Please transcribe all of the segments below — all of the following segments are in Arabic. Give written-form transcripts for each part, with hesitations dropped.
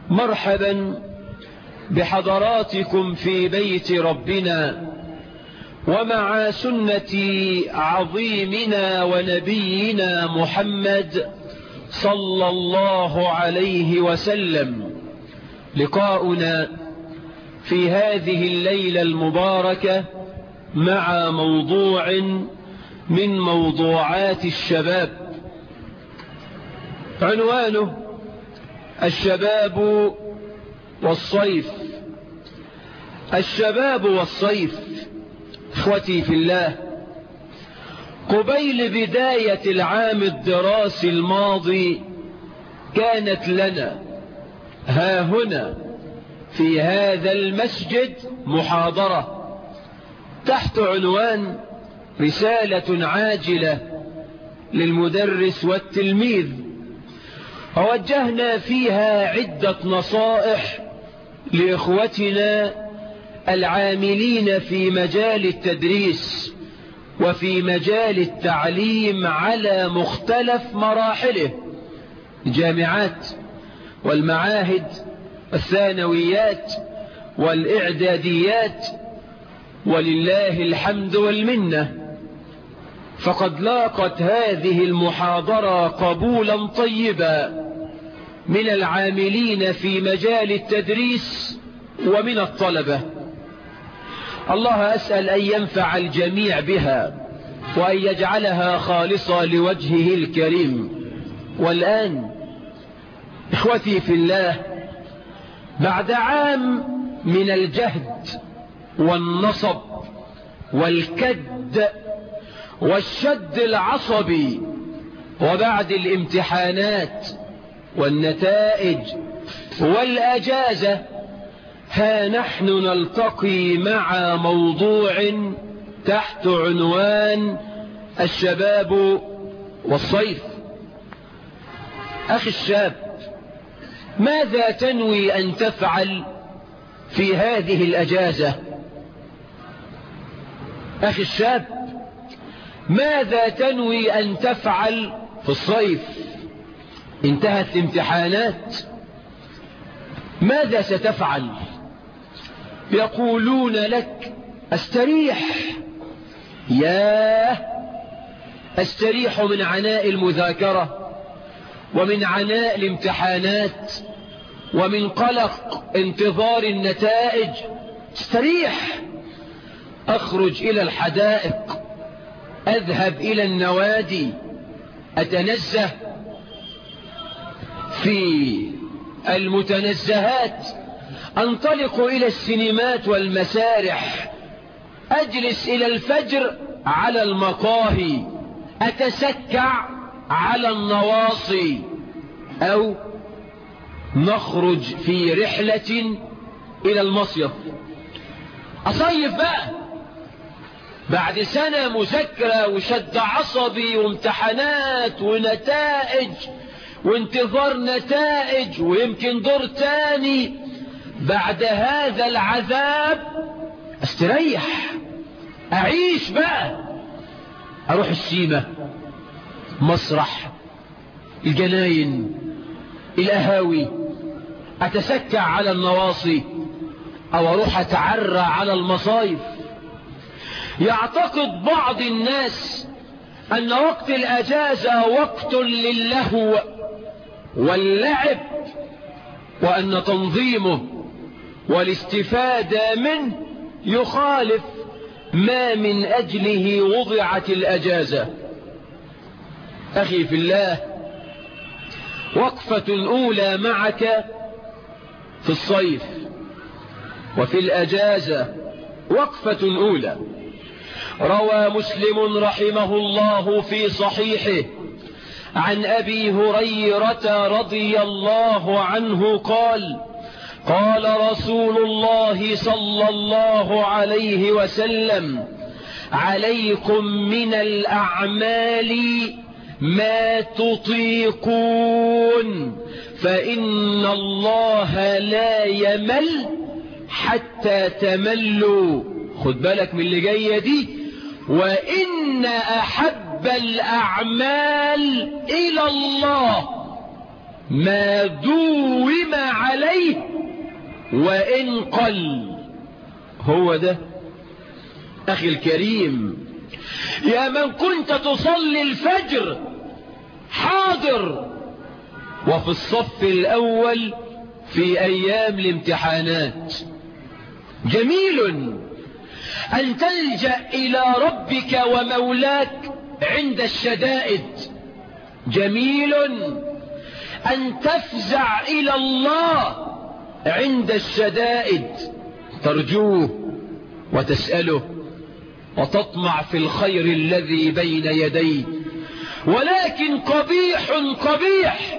مرحبا بحضراتكم في بيت ربنا ومع سنة عظيمنا ونبينا محمد صلى الله عليه وسلم. لقاؤنا في هذه الليلة المباركة مع موضوع من موضوعات الشباب، عنوانه الشباب والصيف. الشباب والصيف اخوتي في الله، قبيل بداية العام الدراسي الماضي كانت لنا ها هنا في هذا المسجد محاضرة تحت عنوان رسالة عاجلة للمدرس والتلميذ، ووجهنا فيها عدة نصائح لإخوتنا العاملين في مجال التدريس وفي مجال التعليم على مختلف مراحله، الجامعات والمعاهد الثانويات والإعداديات، ولله الحمد والمنة. فقد لاقت هذه المحاضرة قبولا طيبا من العاملين في مجال التدريس ومن الطلبة. الله أسأل أن ينفع الجميع بها وأن يجعلها خالصة لوجهه الكريم. والآن إخوتي في الله، بعد عام من الجهد والنصب والكد والشد العصبي، وبعد الامتحانات والنتائج والأجازة، ها نحن نلتقي مع موضوع تحت عنوان الشباب والصيف. أخي الشاب، ماذا تنوي أن تفعل في هذه الأجازة؟ أخي الشاب، ماذا تنوي أن تفعل في الصيف؟ انتهت الامتحانات، ماذا ستفعل؟ يقولون لك استريح. ياه، استريح من عناء المذاكرة ومن عناء الامتحانات ومن قلق انتظار النتائج. استريح، أخرج إلى الحدائق، أذهب إلى النوادي، أتنزه في المتنزهات، أنطلق إلى السينمات والمسارح، أجلس إلى الفجر على المقاهي، أتسكع على النواصي، أو نخرج في رحلة إلى المصيف. أصيف بقى بعد سنة مذاكرة وشد عصبي وامتحانات ونتائج وانتظار نتائج ويمكن دور تاني. بعد هذا العذاب استريح، أعيش بقى، أروح السيما، مسرح، الجناين، القهاوي، أتسكع على النواصي، أو أروح أتعرى على المصايف. يعتقد بعض الناس أن وقت الأجازة وقت للهو واللعب، وأن تنظيمه والاستفادة منه يخالف ما من أجله وضعت الأجازة. أخي في الله، وقفة أولى معك في الصيف وفي الأجازة، وقفة أولى. روى مسلم رحمه الله في صحيحه عن أبي هريرة رضي الله عنه قال: قال رسول الله صلى الله عليه وسلم: عليكم من الأعمال ما تطيقون، فإن الله لا يمل حتى تملوا. خد بالك من اللي جاية دي. وإن أحب الأعمال إلى الله ما دوم عليه وإن قل. هو ده أخي الكريم، يا من كنت تصلي الفجر حاضر وفي الصف الأول في أيام الامتحانات. جميل أن تلجأ إلى ربك ومولاك عند الشدائد، جميل أن تفزع إلى الله عند الشدائد، ترجوه وتسأله وتطمع في الخير الذي بين يديه. ولكن قبيح قبيح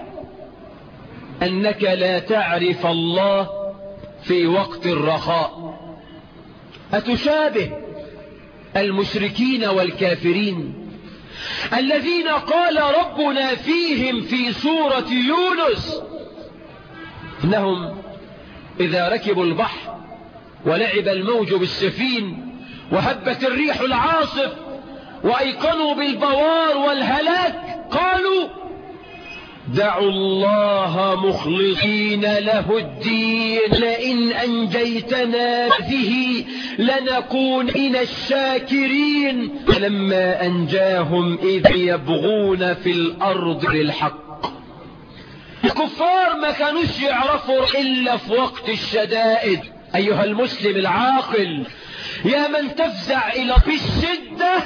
أنك لا تعرف الله في وقت الرخاء. أتشابه المشركين والكافرين الذين قال ربنا فيهم في سورة يونس إنهم إذا ركبوا البحر ولعب الموج بالسفين وهبت الريح العاصف وأيقنوا بالبوار والهلاك قالوا دعوا الله مخلصين له الدين لئن أنجيتنا به لنكون من الشاكرين. فلما أنجاهم إذ يبغون في الأرض بالحق. الكفار ما كانوش يعرفوا إلا في وقت الشدائد. أيها المسلم العاقل، يا من تفزع إلى بالشدة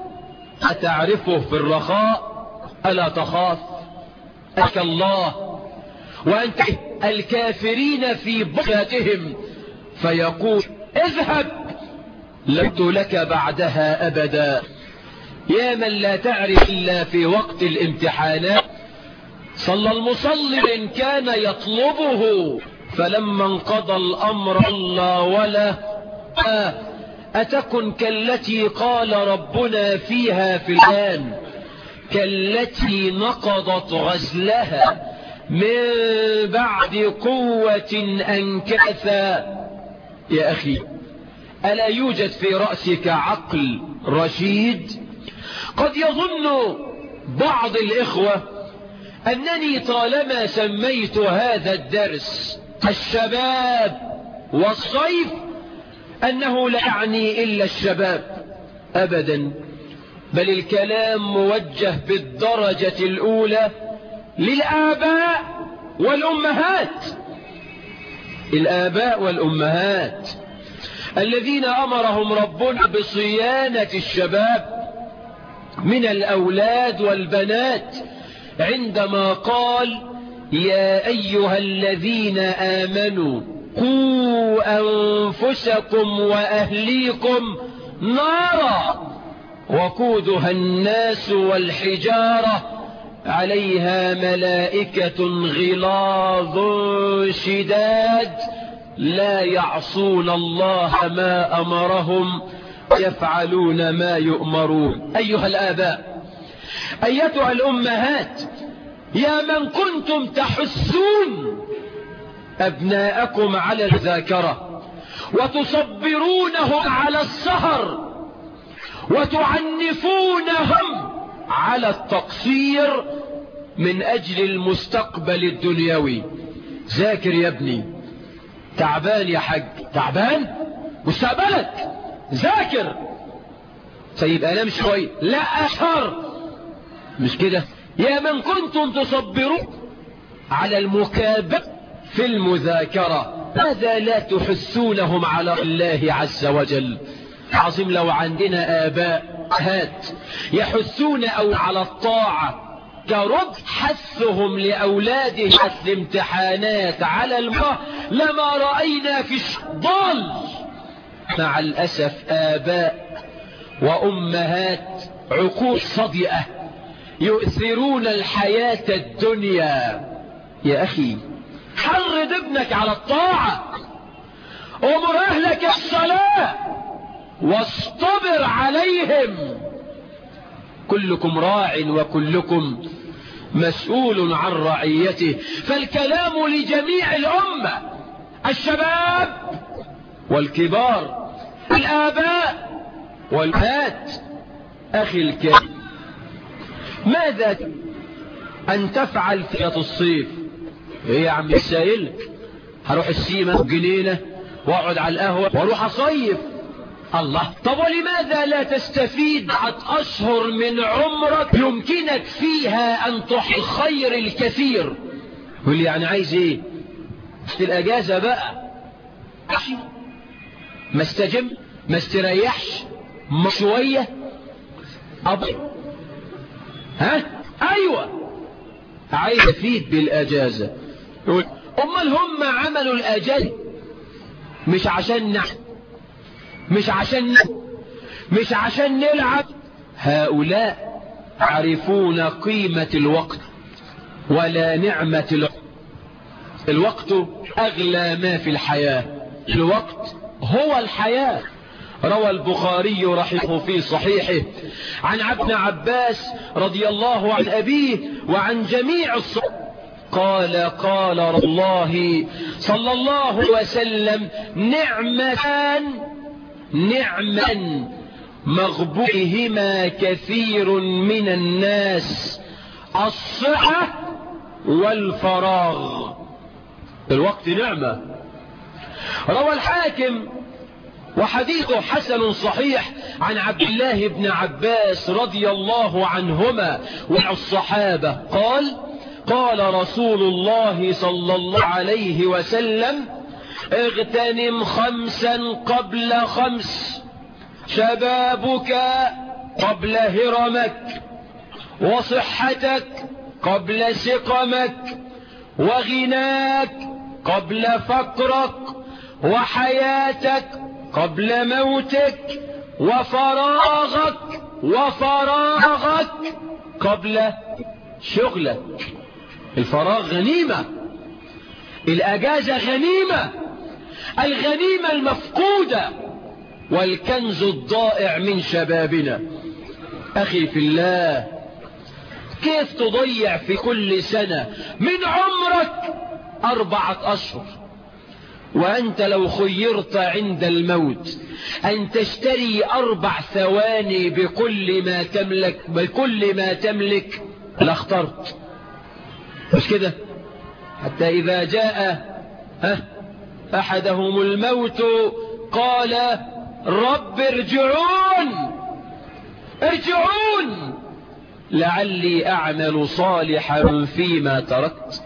أتعرفه في الرخاء؟ ألا تخاف أك الله وأنت الكافرين في بغيتهم فيقول اذهب لست لك بعدها أبدا. يا من لا تعرف إلا في وقت الامتحانات. صلى المصلي إن كان يطلبه فلما انقضى الأمر الله ولا أتكن كالتي قال ربنا فيها في الآن كالتي نقضت غزلها من بعد قوة أنكثا. يا أخي، ألا يوجد في رأسك عقل رشيد؟ قد يظن بعض الإخوة أنني طالما سميت هذا الدرس الشباب والصيف أنه لا يعني إلا الشباب. أبدا، بل الكلام موجه بالدرجة الأولى للآباء والأمهات. الآباء والأمهات الذين أمرهم ربنا بصيانة الشباب من الأولاد والبنات عندما قال يا أيها الذين آمنوا قوا أنفسكم وأهليكم نارا وقودها الناس والحجارة عليها ملائكة غلاظ شداد لا يعصون الله ما أمرهم يفعلون ما يؤمرون. أيها الآباء، أيتها الأمهات، يا من كنتم تحثون أبناءكم على الذاكرة وتصبرونهم على السهر وتعنفونهم على التقصير من أجل المستقبل الدنيوي. ذاكر يا ابني. تعبان يا حاج؟ تعبان؟ مستقبلك ذاكر. طيب أنام شوي؟ لا أسهر. مش كده؟ يا من كنتم تصبرون على المكابرة في المذاكرة ماذا لا تحسونهم على الله عز وجل؟ عظيم لو عندنا آباء هات يحثون أو على الطاعة كرد حثهم لأولادهم الامتحانات على المرأة لما رأينا في ضال. مع الأسف آباء وأمهات عقول صدئة يؤثرون الحياة الدنيا. يا أخي، حرض ابنك على الطاعة، أمر أهلك الصلاة واصطبر عليهم. كلكم راع وكلكم مسؤول عن رعيته. فالكلام لجميع الأمة، الشباب والكبار، الآباء والأمهات. أخي الكريم، ماذا أن تفعل في الصيف؟ ايه يا عم السائل؟ هروح السيما جنينة واقعد على القهوة واروح اصيف. الله، طب ولماذا لا تستفيد 10 أشهر من عمرك يمكنك فيها أن تحصل الخير الكثير؟ يقول لي يعني عايز ايه؟ الاجازة بقى، ما استجم، ما استريحش شوية أبو. ايوه عايز افيد بالاجازة. امال هم عملوا الاجازة مش عشان مش عشان نلعب. هؤلاء يعرفون قيمة الوقت ولا نعمة الوقت. الوقت أغلى ما في الحياة، الوقت هو الحياة. روى البخاري رحمه في صحيحه عن ابن عباس رضي الله عن أبيه وعن جميع الصحابة قال قال الله صلى الله عليه وسلم: نعمان مغبونهما كثير من الناس، الصحة والفراغ. الوقت نعمة. روى الحاكم وحديثه حسن صحيح عن عبد الله بن عباس رضي الله عنهما وعن الصحابة قال رسول الله صلى الله عليه وسلم: اغتنم 5 قبل 5، شبابك قبل هرمك، وصحتك قبل سقمك، وغناك قبل فقرك، وحياتك قبل موتك، وفراغك قبل شغلك. الفراغ غنيمة، الأجازة غنيمة، الغنيمة المفقودة والكنز الضائع من شبابنا. أخي في الله، كيف تضيع في كل سنة من عمرك 4 أشهر وأنت لو خيرت عند الموت أن تشتري 4 ثواني بكل ما تملك لاخترت؟ مش كده؟ حتى إذا جاء أحدهم الموت قال: رب ارجعون لعلي أعمل صالحا فيما تركت.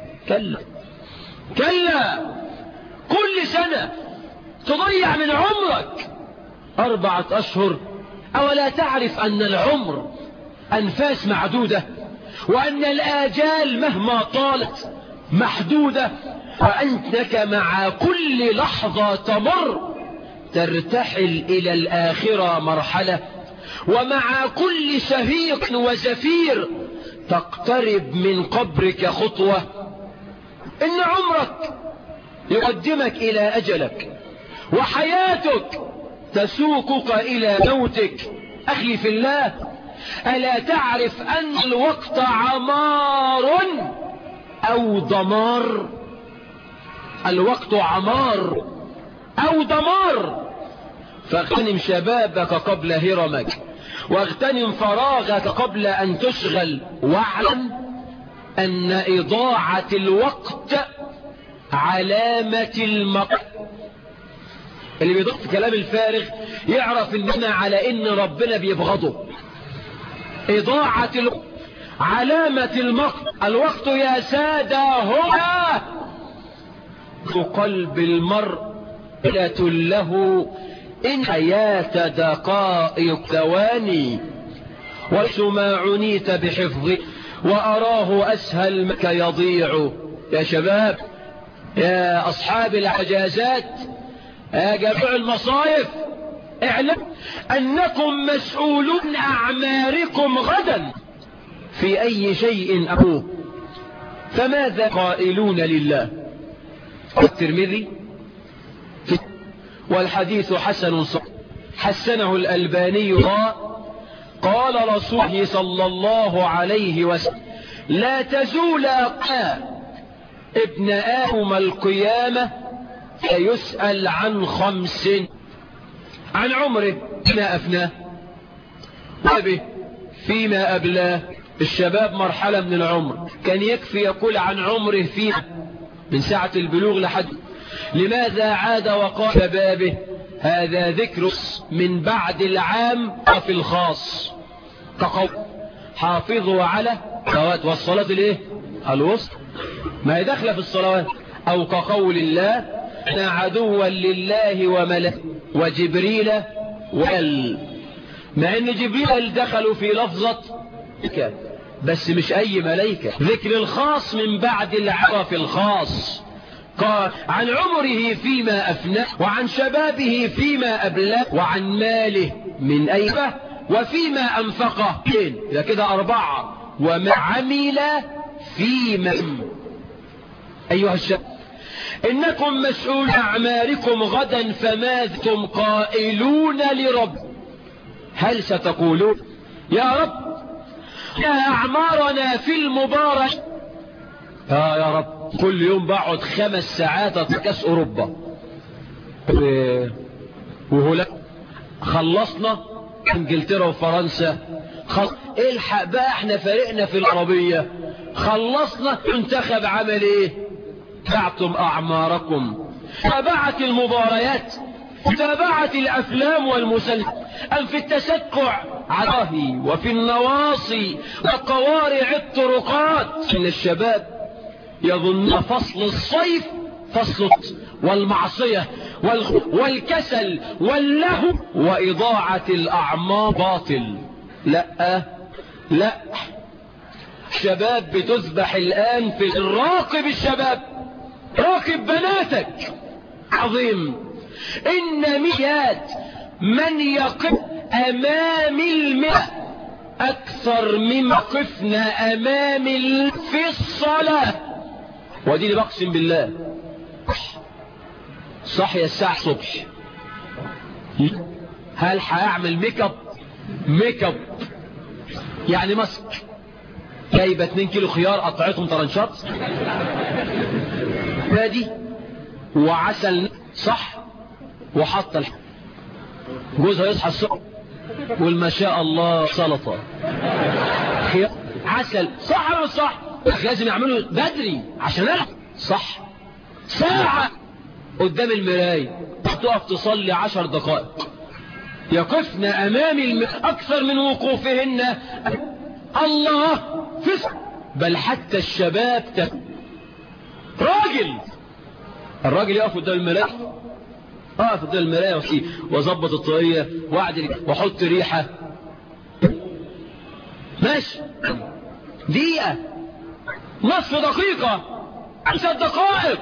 كلا، كل سنة تضيع من عمرك 4 أشهر. أولا تعرف أن العمر أنفاس معدودة، وأن الآجال مهما طالت محدودة، وأنك مع كل لحظة تمر ترتحل إلى الآخرة مرحلة، ومع كل شهيق وزفير تقترب من قبرك خطوة. إن عمرك يقدمك إلى أجلك، وحياتك تسوقك إلى موتك. أخي في الله، ألا تعرف أن الوقت عمار أو دمار؟ الوقت عمار أو دمار. فاغتنم شبابك قبل هرمك، واغتنم فراغك قبل أن تشغل، واعلم أن إضاعة الوقت علامة المقت. اللي بيضغط كلام الفارغ يعرف إننا على إن ربنا بيبغضه. إضاعة الوقت علامة المقت. الوقت يا سادة هو قلب المرء له إن حياة دقائق ثواني، وما عنيت بحفظه وأراه أسهل مك يضيع. يا شباب، يا أصحاب العجازات، يا جميع المصايف، اعلم أنكم مسؤولون أعماركم غدا في أي شيء أبوه. فماذا قائلون لله؟ الترمذي والحديث حسن صحيح حسنه الألباني قال رسول الله صلى الله عليه وسلم: لا تزول ابن آدم القيامة فيسأل عن 5: عن عمره فيما أفناه، وأبه فيما أبلاه. الشباب مرحلة من العمر، كان يكفي يقول عن عمره فيما من ساعة البلوغ لحد. لماذا عاد وقال شبابه؟ هذا ذكر من بعد العام وفي الخاص، كقول حافظوا على الصلوات والصلاة الايه الوسطى، ما هي داخله في الصلوات. او كقول الله إن عدوا لله وملائكته وجبريل مع ان جبريل دخلوا في لفظة بس مش اي ملائكة. ذكر الخاص من بعد العام في الخاص. قال عن عمره فيما أفناه، وعن شبابه فيما أبلاه، وعن ماله من أيبه وفيما أنفقه. إذا كده 4. وما عمل فيما. أيها الشباب إنكم مسؤول أعمالكم غدا، فماذا قائلون لرب؟ هل ستقولون يا رب يا أعمارنا في المبارك؟ يا رب كل يوم بقعد 5 ساعات في كاس أوروبا وهولاند، خلصنا انجلترا وفرنسا، الحق بقى احنا فريقنا في العربية، خلصنا. منتخب عمل ايه؟ تبعتم أعماركم، تابعت المباريات، تابعت الأفلام والمسلسلات، أم في التسكع عراهي وفي النواصي وقوارع الطرقات. إن الشباب يظن فصل الصيف فصل والمعصية والكسل واللهو وإضاعة الأعمار باطل. لا لا، شباب بتذبح الآن في راقب الشباب، راقب بناتك. عظيم. إن مئات من يقف أمام المئة أكثر مما قفنا أمام في الصلاة. ودي بقسم بالله صحي الساعة الصبح، هل هيعمل ميك اب يعني ماسك، جايبه 2 كيلو خيار قطعتهم طرنشات نادي وعسل صح، وحط جوزها يصحى الصبح والما شاء الله سلطه خيار عسل صح ولا صح؟ لازم يعملوا بدري عشان ألعب صح. ساعة قدام المراية تقف تصلي 10 دقائق، يقفن أمام أكثر من وقوفهن الله فسق. بل حتى الشباب الراجل يقف قدام المراية، اقف قدام المراية وظبط الطاقية واعدل واحط ريحة ماشي، دقيقة نصف دقيقة 5 دقائق.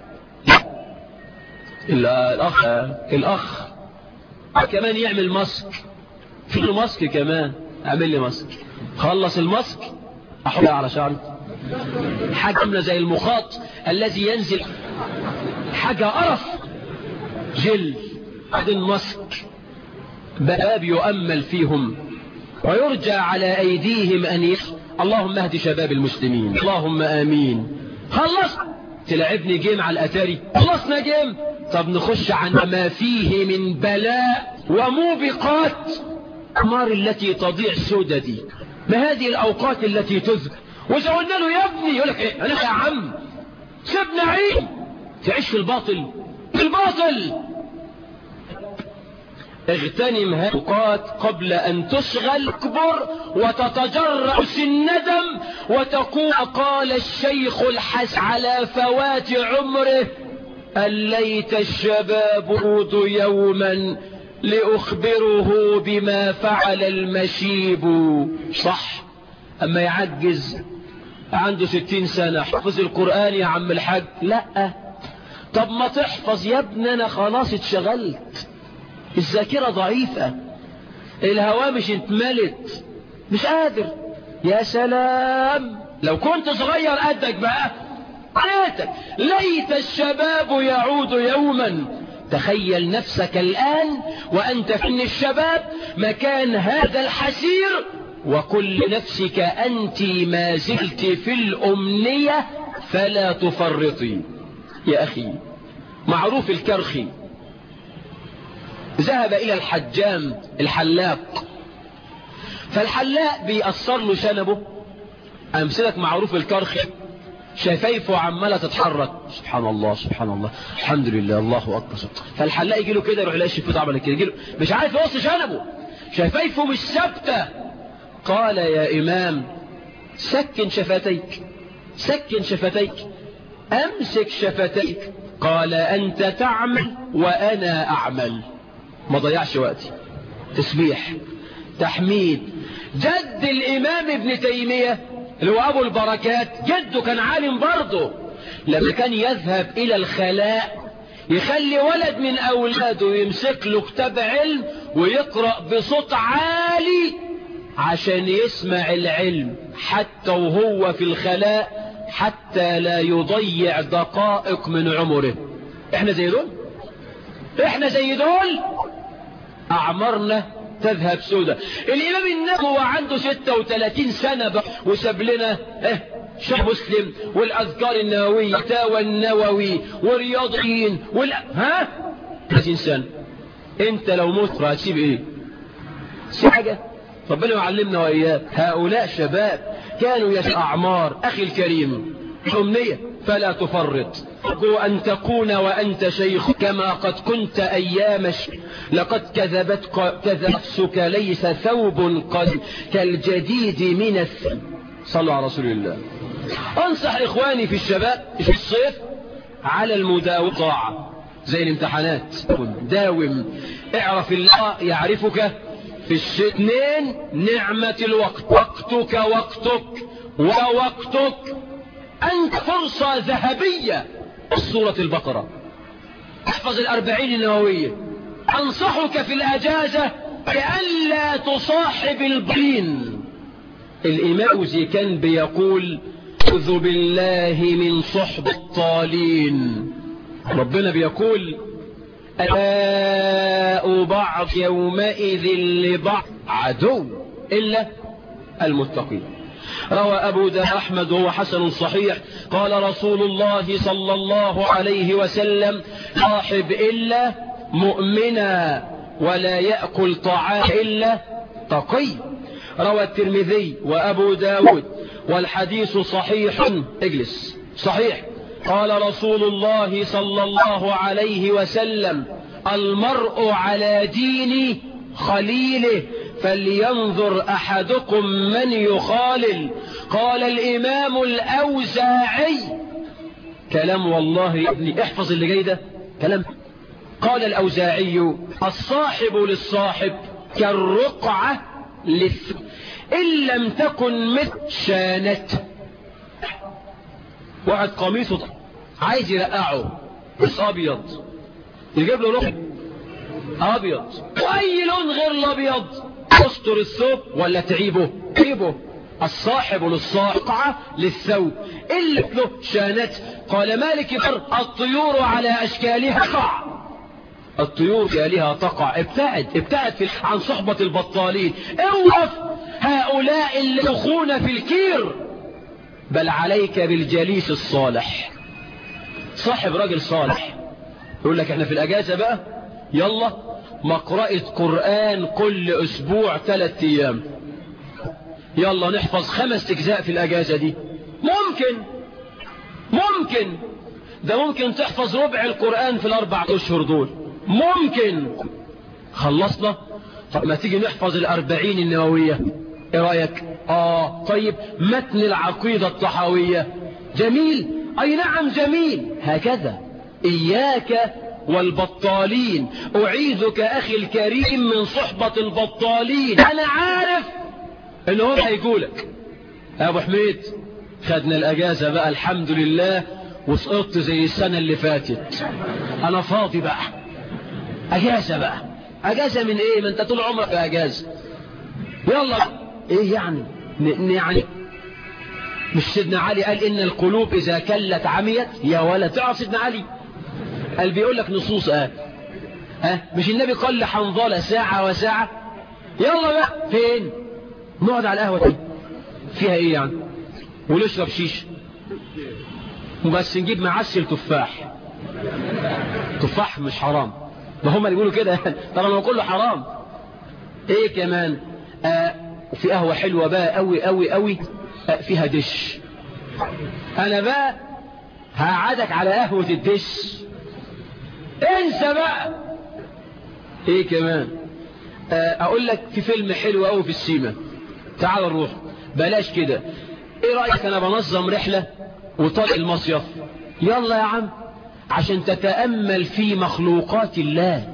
الأخ كمان يعمل ماسك، في له ماسك كمان، اعمل لي ماسك، خلص الماسك احطها على شعري، حاجة عاملة زي المخاط الذي ينزل، حاجة قرف، جل بعدين ماسك. باب يؤمل فيهم ويرجى على أيديهم أن اللهم اهد شباب المسلمين، اللهم آمين. خلص تلعبني جيم على الأتاري، خلصنا جيم، طب نخش عن ما فيه من بلاء وموبقات الأعمار التي تضيع سودة دي. ما هذه الأوقات التي تذكر؟ وإذا قلنا له يا ابني يقول لك ايه، أنا يا عم سيبنا عين تعيش في الباطل. اغتنم هذه الأوقات قبل أن تشغل كبر وتتجرأ الندم وتقول قال الشيخ الحسن على فوات عمره أن ليت الشباب يعود يوما لأخبره بما فعل المشيب. صح، أما يعجز عنده 60 سنة حفظ القرآن يا عم الحاج، لا، طب ما تحفظ يا ابني، أنا خلاص اتشغلت، الذاكرة ضعيفة، الهوامش اتملت، مش قادر. يا سلام لو كنت صغير قدك بقى عليتك، ليت الشباب يعود يوما. تخيل نفسك الآن وأنت في الشباب مكان هذا الحسير، وكل نفسك أنت ما زلت في الأمنية، فلا تفرطي. يا أخي معروف الكرخي ذهب إلى الحجام الحلاق، فالحلاق بيأثر له شنبه، أمثلك معروف الكرخي شفايفه عمالة تتحرك. سبحان الله سبحان الله، الحمد لله، الله أكبر. فالحلاق يجي له كده يروح يلاقي شفايفه عملت كده، يجي له مش عارف يوصل شنبه، شفايفه مش ثابتة. قال يا إمام سكن شفتيك، سكن شفتيك، أمسك شفتيك. قال أنت تعمل وأنا أعمل. ما ضيعش وقتي. تسبيح، تحميد. جد الإمام ابن تيمية اللي هو أبو البركات، جده كان عالم برضه. لما كان يذهب إلى الخلاء يخلي ولد من أولاده يمسك له كتاب علم ويقرأ بصوت عالي عشان يسمع العلم حتى وهو في الخلاء، حتى لا يضيع دقائق من عمره. احنا زي دول، احنا زي دول، أعمارنا تذهب سودة. الإمام النووي هو عنده 36 سنة بقى وساب لنا شيخ مسلم والأذكار النووية، فتاوى النووي ورياضيين 30 سنة. انت لو مت هتسيب ايه؟ سيب حاجة؟ ربنا يعلمنا وإياه. هؤلاء شباب كانوا أعمار. أخي الكريم، أمنية فلا تفرط. أرجو أن تكون وأنت شيخ كما قد كنت أيام لقد كذبت نفسك، ليس ثوب قد كالجديد من صلوا على رسول الله. أنصح إخواني في الشباب في الصيف على المداومة زي الامتحانات. داوم، اعرف الله يعرفك في الشيء. 2 نعمة الوقت، وقتك وقتك ووقتك. أنت فرصة ذهبية. سورة البقرة، احفظ 40 النووية. أنصحك في الأجازة بألا تصاحب البين. الإمام كان بيقول أعوذ بالله من صحب الطالين. ربنا بيقول ألاء بعض يومئذ لبعض عدو إلا المتقين. روى أبو داود أحمد وهو حسن صحيح قال رسول الله صلى الله عليه وسلم صاحب إلا مؤمنا ولا يأكل طعام إلا تقي. روى الترمذي وأبو داود والحديث صحيح. اجلس. صحيح. قال رسول الله صلى الله عليه وسلم المرء على دين خليله فلينظر أحدكم من يخالل. قال الإمام الأوزاعي، كلام والله يا ابني احفظ اللي جاي ده كلام. قال الأوزاعي الصاحب للصاحب كالرقعة إن لم تكن مثل شانته. واحد قميصه عايز يرقعه بس أبيض، يجيب له رقع أبيض وأي لون غير الأبيض، تستر الثوب ولا تعيبه؟ تعيبه. الصاحب للصاحب للثوب إلا له شانت. قال مالك الطيور على أشكالها تقع، الطيور عليها تقع. ابتعد عن صحبة البطالين. اوقف هؤلاء اللي يخون في الكير، بل عليك بالجليس الصالح. صاحب راجل صالح يقول لك احنا في الأجازة بقى يلا مقرأة قرآن كل أسبوع 3 أيام، يلا نحفظ 5 أجزاء في الأجازة دي. ممكن ده ممكن تحفظ ربع القرآن في ال4 أشهر دول. ممكن. خلصنا. طب ما تيجي نحفظ 40 النووية، ايه رأيك؟ طيب متن العقيدة الطحاوية جميل، اي نعم جميل. هكذا اياك والبطالين. اعيذك اخي الكريم من صحبة البطالين. انا عارف انهم هيقولك يا ابو حميد خدنا الاجازة بقى الحمد لله وسقطت زي السنة اللي فاتت، انا فاضي بقى. اجازة بقى، اجازة من ايه؟ ما انت طول عمرك في اجازة. يلا ايه يعني؟ يعني مش سيدنا علي قال ان القلوب اذا كلت عميت؟ يا ولد تعرف سيدنا علي قال بيقول لك نصوص مش النبي قال لحنظلة ساعة وساعة؟ يلا بقى فين؟ نقعد على القهوة دي فيها ايه يعني؟ ونشرب شيش وبس، نجيب معسل تفاح. تفاح مش حرام، ما هم اللي بيقولوا كده طبعا هو كله حرام. ايه كمان؟ وفي قهوة حلوة بقى قوي قوي قوي فيها دش. انا بقى هقعدك على قهوة الدش، انسى بقى. ايه كمان؟ اقول لك في فيلم حلو قوي في السيما، تعال نروح. بلاش كده، ايه رأيك انا بنظم رحلة وطالع المصيف، يلا يا عم، عشان تتأمل في مخلوقات الله،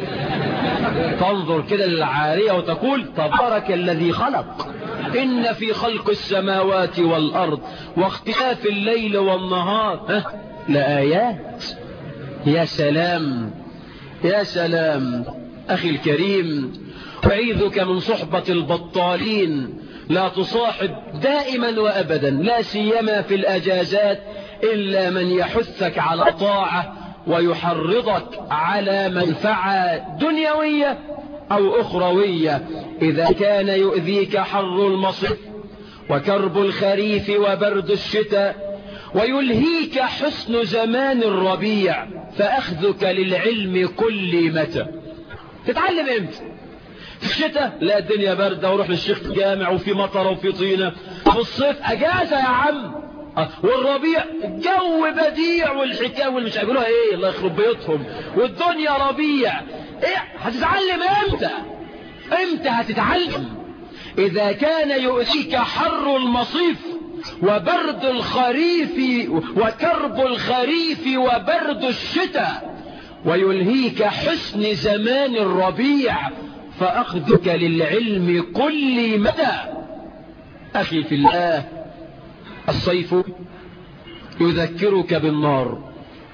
تنظر كده للعارية وتقول تبارك الذي خلق، إن في خلق السماوات والأرض واختلاف الليل والنهار لآيات. يا سلام يا سلام. أخي الكريم، أعيذك من صحبة البطالين، لا تصاحب دائما وأبدا، لا سيما في الأجازات، إلا من يحثك على طاعة ويحرضك على منفعة دنيوية أو أخروية. إذا كان يؤذيك حر المصيف وكرب الخريف وبرد الشتاء ويلهيك حسن زمان الربيع، فأخذك للعلم كل متى. تتعلم امتى؟ في الشتاء لا الدنيا باردة وروح للشيخ جامع وفي مطر وفي طينة. في الصيف أجازة يا عم. والربيع الجو بديع والحكاية والمش هيقولوها ايه، الله يخرب بيوتهم، والدنيا ربيع. ايه هتتعلم امتى؟ امتى هتتعلم؟ اذا كان يؤذيك حر المصيف وبرد الخريف وكرب الخريف وبرد الشتاء ويلهيك حسن زمان الربيع، فأخذك للعلم كل مدى. أخي في الله، الصيف يذكرك بالنار.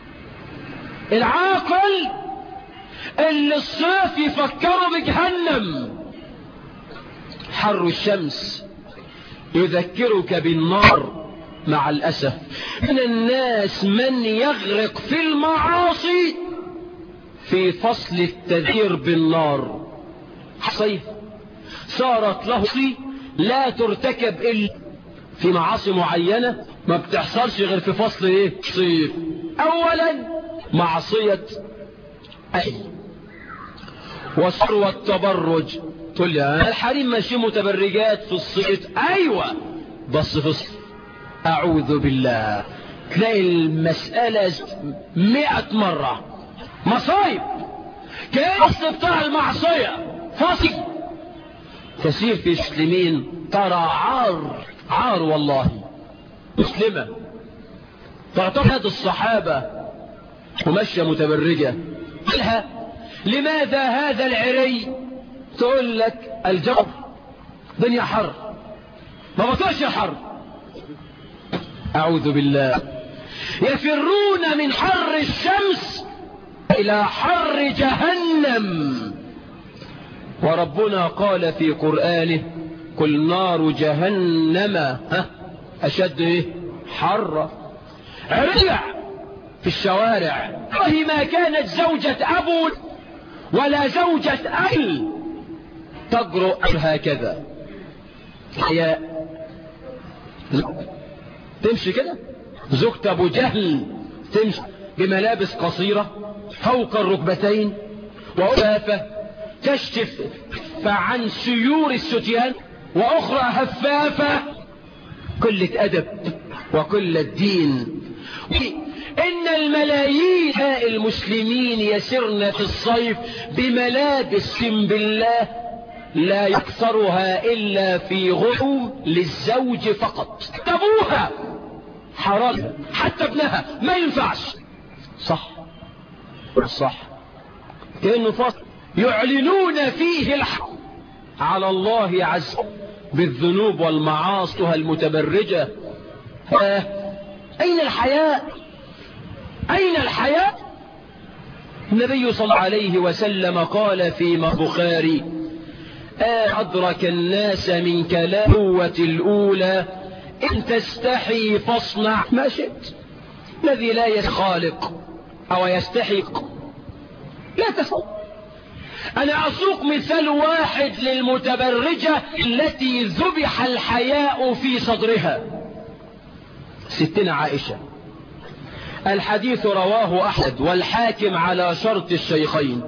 العاقل اللي الصيف يفكره بجهنم. حر الشمس يذكرك بالنار. مع الأسف من الناس من يغرق في المعاصي في فصل التذكير بالنار. صيف صارت له لا ترتكب إلا في معاصي معينة، ما بتحصلش غير في فصل ايه؟ صيف. اولا معصية وثروة التبرج. تقول لي الحريم ماشي متبرجات في الصيف، ايوه بس في الصيف اعوذ بالله تلاقي المسألة 100 مرة مصايب. كأس بتاع المعصية فصل كثير في المسلمين، ترى عار والله. مسلمة تعتقد الصحابة ومشى متبرجة، قالها لماذا هذا العري؟ تقول لك الجو دنيا حر، ما بطلش حر. أعوذ بالله. يفرون من حر الشمس إلى حر جهنم، وربنا قال في قرآنه قل نار جهنم أشد إيه؟ حر. رجع في الشوارع، وهي ما كانت زوجة أبو ولا زوجة أهل تجرؤ هكذا. هي تمشي كده، زوجة أبو جهل تمشي بملابس قصيرة فوق الركبتين وأخافة تشتف عن سيور الستيان، وأخرى هفافة. قلة أدب وقلة دين. إن الملايين المسلمين يسرن في الصيف بملابس بالله لا يكثرها إلا في غرور للزوج فقط. أبوها حرام، حتى ابنها ما ينفعش. صح صح. كأنه فصل يعلنون فيه الحق على الله عز وجل بالذنوب والمعاصي المتبرجة. أين الحياء؟ أين الحياء؟ النبي صلى الله عليه وسلم قال فيما البخاري أدرك الناس من كلاوة الأولى إن تستحي فاصنع ما شئت. الذي لا يخالق أو يستحق لا تفعل. أنا أسوق مثال واحد للمتبرجة التي ذبح الحياء في صدرها، ستنا عائشة. الحديث رواه أحمد والحاكم على شرط الشيخين،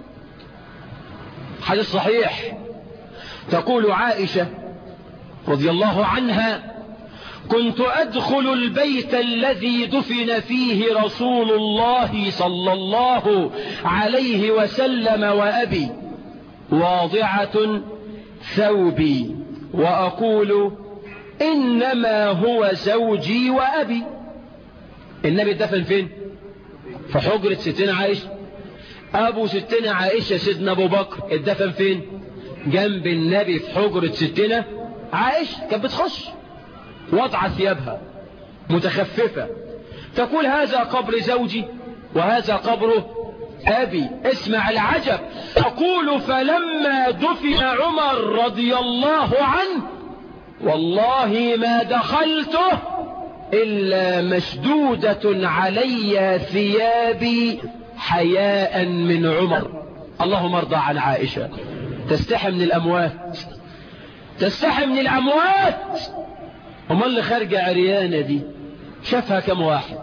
حديث صحيح. تقول عائشة رضي الله عنها كنت أدخل البيت الذي دفن فيه رسول الله صلى الله عليه وسلم وأبي واضعة ثوبي وأقول إنما هو زوجي وأبي. النبي دفن فين؟ في حجرة ستنا عائشة. أبو ستنا عائشة سيدنا أبو بكر اتدفن فين؟ جنب النبي في حجرة ستنا عائشة. كانت بتخش وضع ثيابها متخففة تقول هذا قبر زوجي وهذا قبره أبي. اسمع العجب، تقول فلما دفن عمر رضي الله عنه والله ما دخلته إلا مشدودة علي ثيابي حياء من عمر. اللهم ارضى عن عائشة. تستحي من الأموات، تستحي من الأموات. وما اللي خارجة عريانة دي شافها كم واحد؟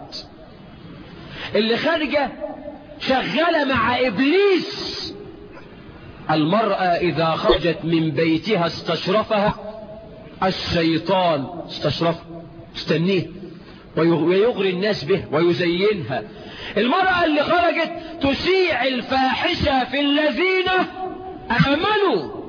اللي خارجة شغالة مع إبليس. المرأة إذا خرجت من بيتها استشرفها الشيطان، استشرفها استنيه ويغري الناس به ويزينها. المرأة اللي خرجت تشيع الفاحشة في الذين آمنوا.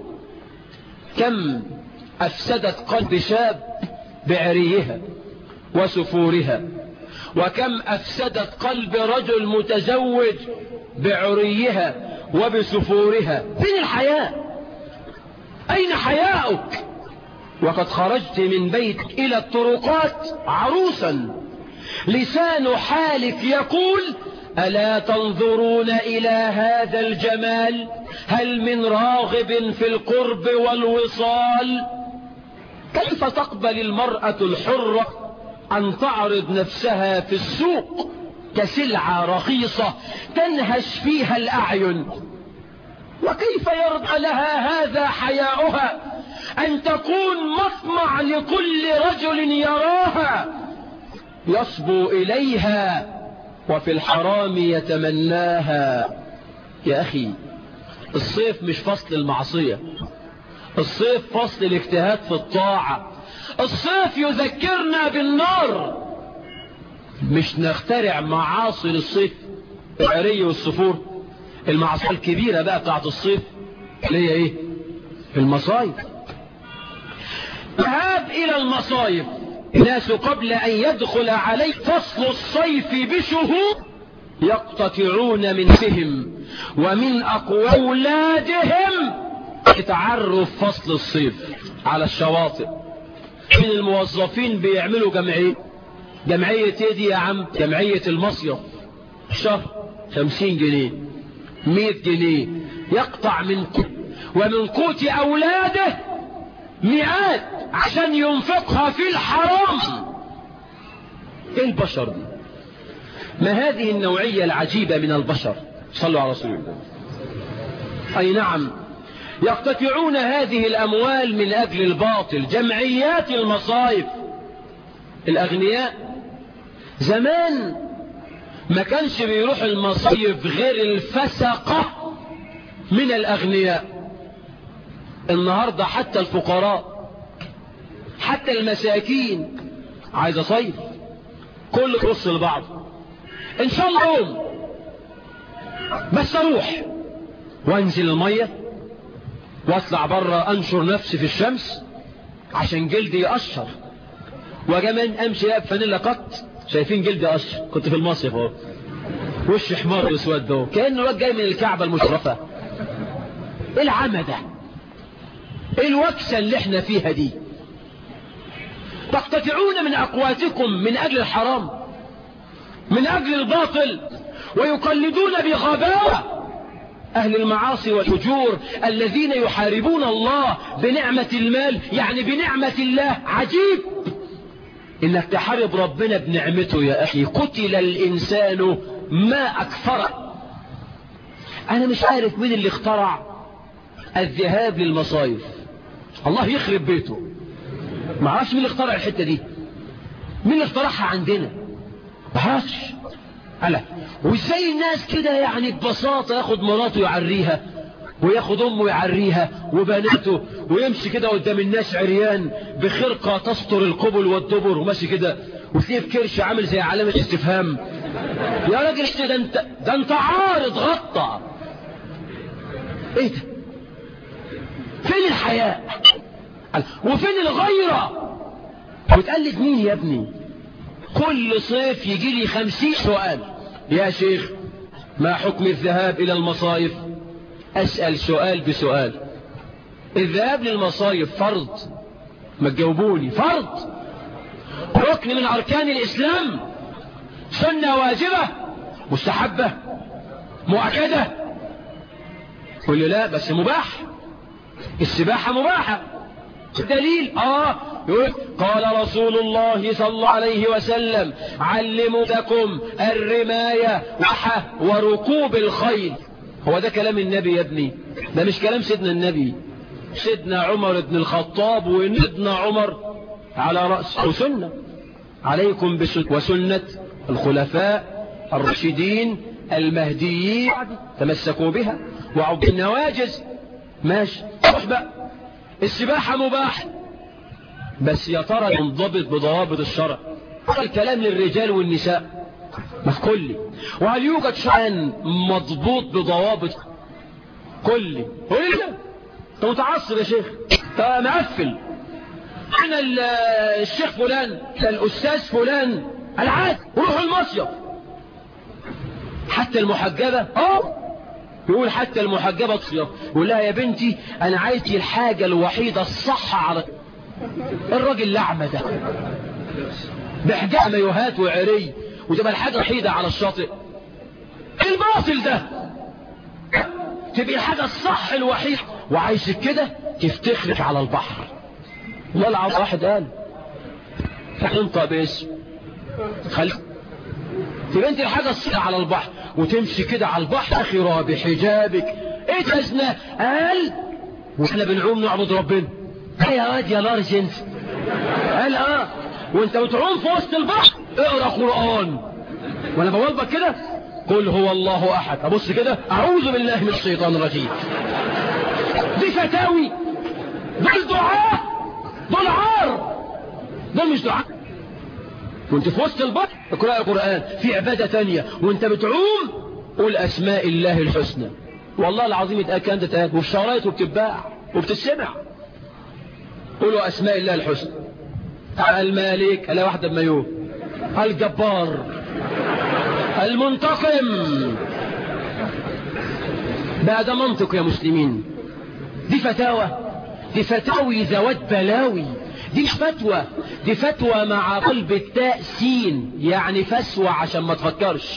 كم أفسدت قلب شاب بعريها وسفورها، وكم أفسدت قلب رجل متزوج بعريها وبسفورها. فين الحياء؟ أين حياؤك؟ وقد خرجت من بيتك إلى الطرقات عروسا لسان حالك يقول ألا تنظرون إلى هذا الجمال؟ هل من راغب في القرب والوصال؟ كيف تقبل المرأة الحرة أن تعرض نفسها في السوق كسلعة رخيصة تنهش فيها الأعين؟ وكيف يرضى لها هذا حياؤها أن تكون مطمع لكل رجل يراها يصبو إليها وفي الحرام يتمناها؟ يا أخي الصيف مش فصل المعصية، الصيف فصل الاجتهاد في الطاعة. الصيف يذكرنا بالنار. مش نخترع معاصي للصيف، العري والصفور. المعاصي الكبيرة بقى بتاعت الصيف اللي هي ايه؟ المصايف. ذهاب إلى المصايف. الناس قبل أن يدخل عليه فصل الصيف بشهور يقتطعون من فهم ومن أولادهم يتعرف فصل الصيف على الشواطئ. من الموظفين بيعملوا جمعية ايه دي يا عم؟ جمعية المصيف. شهر 50 جنيه 100 جنيه يقطع ومن قوت أولاده مئات عشان ينفقها في الحرام. ايه البشر دي؟ ما هذه النوعية العجيبة من البشر؟ صلوا على رسول الله. أي نعم، يقتطعون هذه الأموال من أجل الباطل. جمعيات المصايف. الأغنياء زمان ما كانش بيروح المصايف غير الفسقة من الأغنياء. النهاردة حتى الفقراء حتى المساكين عايز صيف، كل قص لبعض. ان شاء الله يوم بس اروح وانزل المية واطلع بره انشر نفسي في الشمس عشان جلدي يقشر، وكمان امشي بفانيلا قط. شايفين جلدي قشر؟ كنت في المصيف اهو، وش حمار واسود ده كأنه الواد جاي من الكعبة المشرفة. ايه العمى ده؟ ايه الوكسة اللي احنا فيها دي؟ تقتطعون من اقواتكم من اجل الحرام، من اجل الباطل، ويقلدون بغباء اهل المعاصي والفجور الذين يحاربون الله بنعمة المال، يعني بنعمة الله. عجيب انك تحارب ربنا بنعمته يا اخي. قتل الانسان ما اكفره. انا مش عارف مين اللي اخترع الذهاب للمصايف. الله يخرب بيته. ما عرفش مين اللي اخترع الحتة دي، مين اللي اخترعها عندنا، ما عرفش. وازاي الناس كده يعني ببساطة ياخد مراته يعريها وياخد امه يعريها وبناته ويمشي كده قدام الناس عريان بخرقة تستر القبل والدبر وماشي كده وتلاقيه في كرش عامل زي علامة استفهام. يا راجل ده انت عارض غطى. ايه ده؟ فين الحياء وفين الغيرة؟ وتقلد مين يا ابني؟ كل صيف يجي لي 50 سؤال. يا شيخ ما حكم الذهاب الى المصايف؟ اسأل سؤال بسؤال. الذهاب للمصايف فرض؟ ما تجاوبوني. فرض، ركن من اركان الاسلام، سنة واجبة، مستحبة، مؤكدة؟ قل لي لا بس مباح. السباحة مباحة. الدليل يقول قال رسول الله صلى الله عليه وسلم علموكم الرماية وركوب الخيل. هو ده كلام النبي يا ابني؟ ده مش كلام سيدنا النبي. سيدنا عمر بن الخطاب وابن عمر على رأس سنة. عليكم وسنة الخلفاء الراشدين المهديين تمسكوا بها وعضوا النواجز. ماشي روح بقى. السباحة مباح بس يا ترى منضبط بضوابط الشرع؟ الكلام للرجال والنساء ما في كلي. وهل يوجد شأن مضبوط بضوابط كلي؟ وإلا انت متعصب يا شيخ، انت مقفل. انا الشيخ فلان الاستاذ فلان العاد وروح المصيف. حتى المحجبة يقول حتى المحجبة تصيف. يقول لها يا بنتي انا عايز الحاجة الوحيدة الصح على الراجل لعمة ده بحجاب مايوهات وعري وتبقى الحاجة الوحيدة على الشاطئ. الباطل ده تبقى الحاجة الصح الوحيد وعايز كده تفتخرك على البحر. والله العظيم واحد قال انطق باسم تبقى انت الحاجة الصح على البحر وتمشي كده على البحر اخرى بحجابك. ايه تزنى؟ قال واحنا بنعوم نعبد ربنا. يا واد يا لارجنت. قال وانت بتعوم في وسط البحر اقرأ قرآن وانا بوضبك كده قل هو الله احد. ابص كده اعوذ بالله من الشيطان الرجيم. دي فتاوي؟ دول دعاء؟ دول عار؟ دول مش دعاء. وانت في وسط البحر اقرأ القرآن. في عبادة تانية وانت بتعوم قول اسماء الله الحسنى. والله العظيم اتأكد ده تاني وفي شرايط وبتتباع وبتسمع. قولوا اسماء الله الحسنى. المالك الا واحدة بمايوه، الجبار، المنتقم. بقى ده منطق يا مسلمين؟ دي فتاوى؟ دي فتاوي ذوات بلاوي. دي مش فتوى، دي فتوى مع قلب التاء سين يعني فسوى عشان ما تفكرش.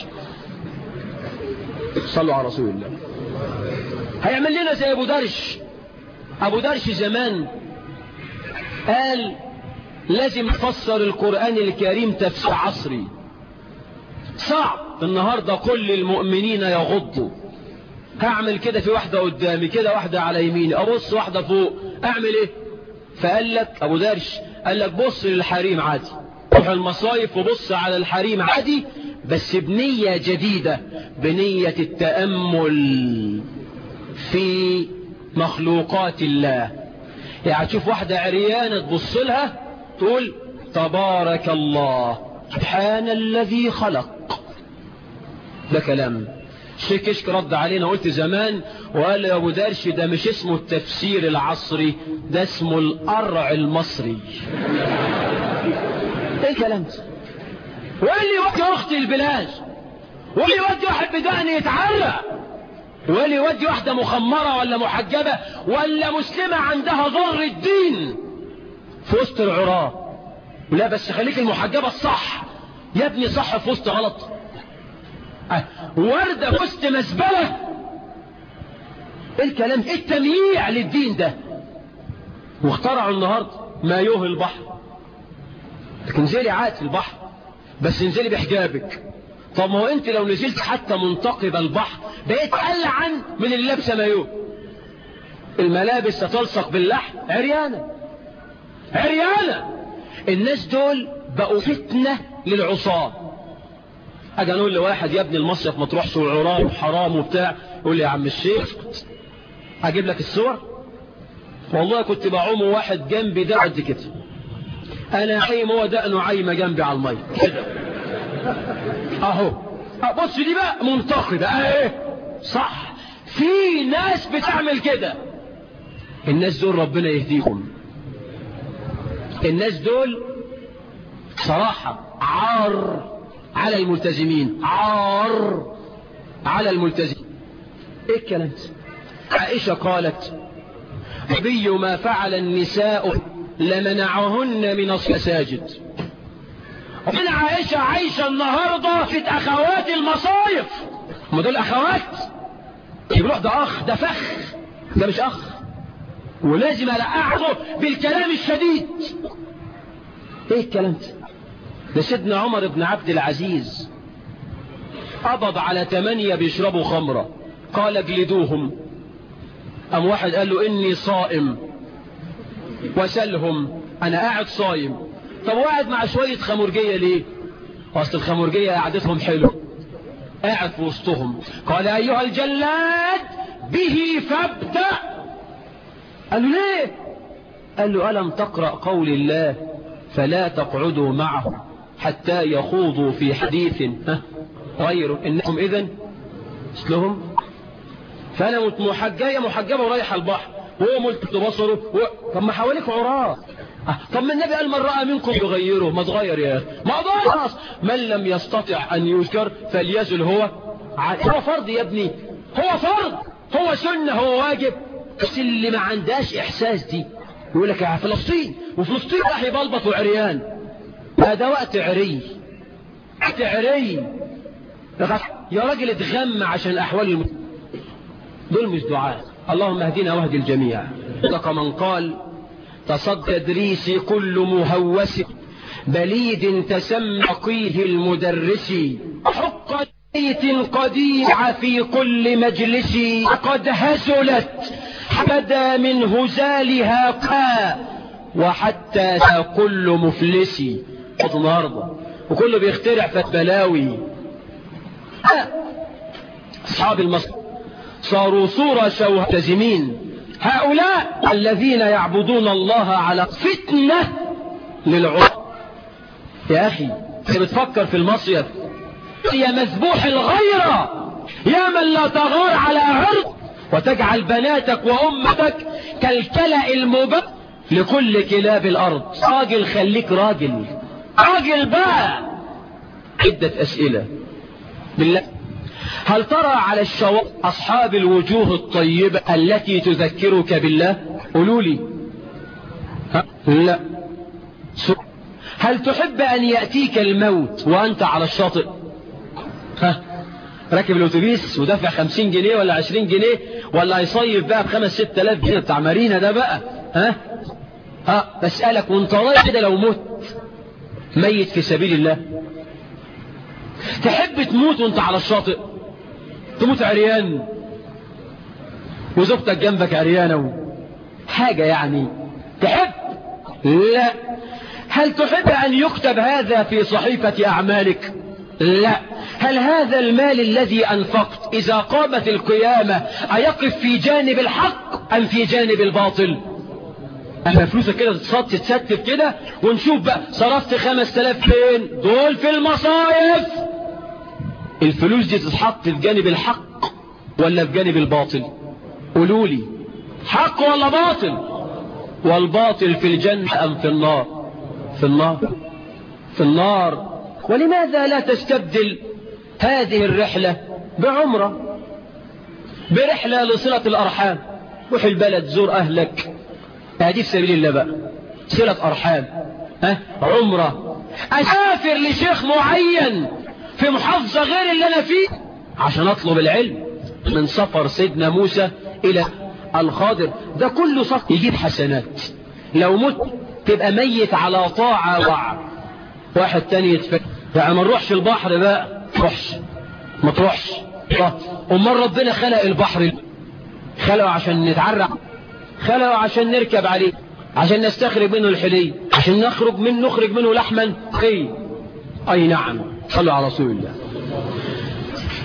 صلوا على رسول الله. هيعمل لنا زي ابو درش. ابو درش زمان قال لازم نفسر القرآن الكريم تفسير عصري. صعب النهاردة كل المؤمنين يغضوا. هعمل كده في واحدة قدامي كده واحدة على يميني ابص واحدة فوق اعمل ايه؟ فقال لك ابو درش قال لك بص للحريم عادي، روح المصايف وبص على الحريم عادي بس بنية جديدة، بنية التأمل في مخلوقات الله. يعني تشوف واحدة عريانة تبص لها تقول تبارك الله سبحان الذي خلق. ده كلام الشيخ كشك رد علينا. قلت زمان وقال يا ابو درش ده مش اسمه التفسير العصري، ده اسمه القرع المصري. ايه الكلام ده؟ واللي يودي اختي البلاج، واللي يودي واحد بدقن يتعرق، واللي يودي واحدة مخمرة ولا محجبة ولا مسلمة عندها ضر الدين في وسط العراة. لا بس خليك المحجبة الصح يا ابني، صح في وسط غلط. وردة في وسط مزبلة. ايه الكلام؟ ايه التمييع للدين ده؟ واخترعوا النهاردة مايوه البحر. لكن انزلي عاد في البحر بس انزلي بحجابك. طب ما هو انت لو نزلت حتى منتقب البحر بقيت ألعن من اللي لابسه مايوه. الملابس ستلصق باللحم عريانة عريانة. الناس دول بقوا فتنة للعصاة. اجي نقول لواحد يا ابني المصيف ما تروحش وعرام وحرام وبتاع، يقول لي يا عم الشيخ اجيب لك الصور. والله كنت بعوم واحد جنبي ده قد كده، انا عايم هو دقنه عايمه جنبي على الميه كده اهو. بص دي بقى منتقده ايه صح. في ناس بتعمل كده. الناس دول ربنا يهديهم. الناس دول صراحة عار على الملتزمين، عار على الملتزمين. ايه الكلام ده؟ عائشة قالت نبي ما فعل النساء لمنعهن من المساجد. ومن عائشة عايشة النهاردة في اخوات المصايف. هم دول اخوات؟ يروح ده اخ، ده فخ، ده مش اخ. ولازم ألقعه بالكلام الشديد. ايه الكلام ده؟ سيدنا عمر بن عبد العزيز قبض على 8 بيشربوا خمرة، قال اجلدوهم. قام واحد قال له اني صائم، وسلهم انا قاعد صايم. طب وقعد مع شوية خمرجية ليه؟ اصل الخمرجية قعدتهم حلو، قاعد في وسطهم. قال ايها الجلاد به فابدأ. قال له ليه؟ قال له ألم تقرأ قول الله فلا تقعدوا معهم حتى يخوضوا في حديث غيره إنكم إذن مثلهم. فأنا محجبة ورايح البحر وهو ملتفت بصره طب ما حواليك عراة. طب ما النبي قال من رأى منكم يغيره. ما تغير يا أخي، ما خلاص. من لم يستطع أن يشكر فليزل هو فرض يا ابني، هو فرض، هو سنة، هو واجب. بس اللي ما عندهاش احساس دي يقول لك يا فلسطين، وفلسطين راح يبلبط وعريان. هذا وقت عري، وقت عري يا راجل. اتغم عشان الاحوال دول مش دعاء. اللهم اهدنا واهد الجميع. صدق من قال تصدى ادريسي كل مهوس بليد تسمى قيه المدرس. حق بيت قديع في كل مجلس قد هزلت بدا من هزالها قا وحتى كل مفلسي. النهارده وكله بيخترع في البلاوي. اصحاب المصر صاروا صورة ملتزمين. هؤلاء الذين يعبدون الله على فتنة للعرب. يا اخي انت بتفكر في المصيف يا مذبوح الغيرة، يا من لا تغار على عرض وتجعل بناتك وأمتك كالكلأ المبق لكل كلاب الأرض. راجل خليك راجل، راجل بقى. عدة أسئلة بالله. هل ترى على الشواطئ أصحاب الوجوه الطيبة التي تذكرك بالله؟ قولوا لي. لا. هل تحب أن يأتيك الموت وأنت على الشاطئ؟ راكب الأتوبيس ودافع 50 جنيه ولا 20 جنيه ولا هيصيف بقى ب5-6 آلاف جنيه بتاع مارينا ده بقى. بسألك وانت رايح كده لو مت ميت في سبيل الله تحب تموت وانت على الشاطئ؟ تموت عريان وزوجتك جنبك عريانة حاجة يعني تحب؟ لا. هل تحب أن يكتب هذا في صحيفة أعمالك؟ لا. هل هذا المال الذي أنفقت إذا قامت القيامة أيقف في جانب الحق أم في جانب الباطل؟ أما فلوسك كده تتستف كده ونشوف بقى صرفت 5000 فين؟ دول في المصايف. الفلوس دي تتحط في جانب الحق ولا في جانب الباطل؟ قولوا لي حق ولا باطل؟ والباطل في الجنة أم في النار؟ في النار، في النار. ولماذا لا تستبدل هذه الرحلة بعمرة، برحلة لصلة الأرحام؟ روح البلد زور أهلك، هذه في سبيل الله بقى صلة أرحام. عمرة. أسافر لشيخ معين في محافظة غير اللي أنا فيه عشان أطلب العلم. من سفر سيدنا موسى إلى الخاضر ده كله سفر يجيب حسنات. لو مت تبقى ميت على طاعة وعر. واحد تاني يتفكر يعني ما نروحش البحر بقى، ما تروحش. امال ربنا خلق البحر خلقه عشان نتعرق، خلقه عشان نركب عليه، عشان نستخرج منه الحلي، عشان نخرج منه لحما. اي نعم. صلوا على رسول الله.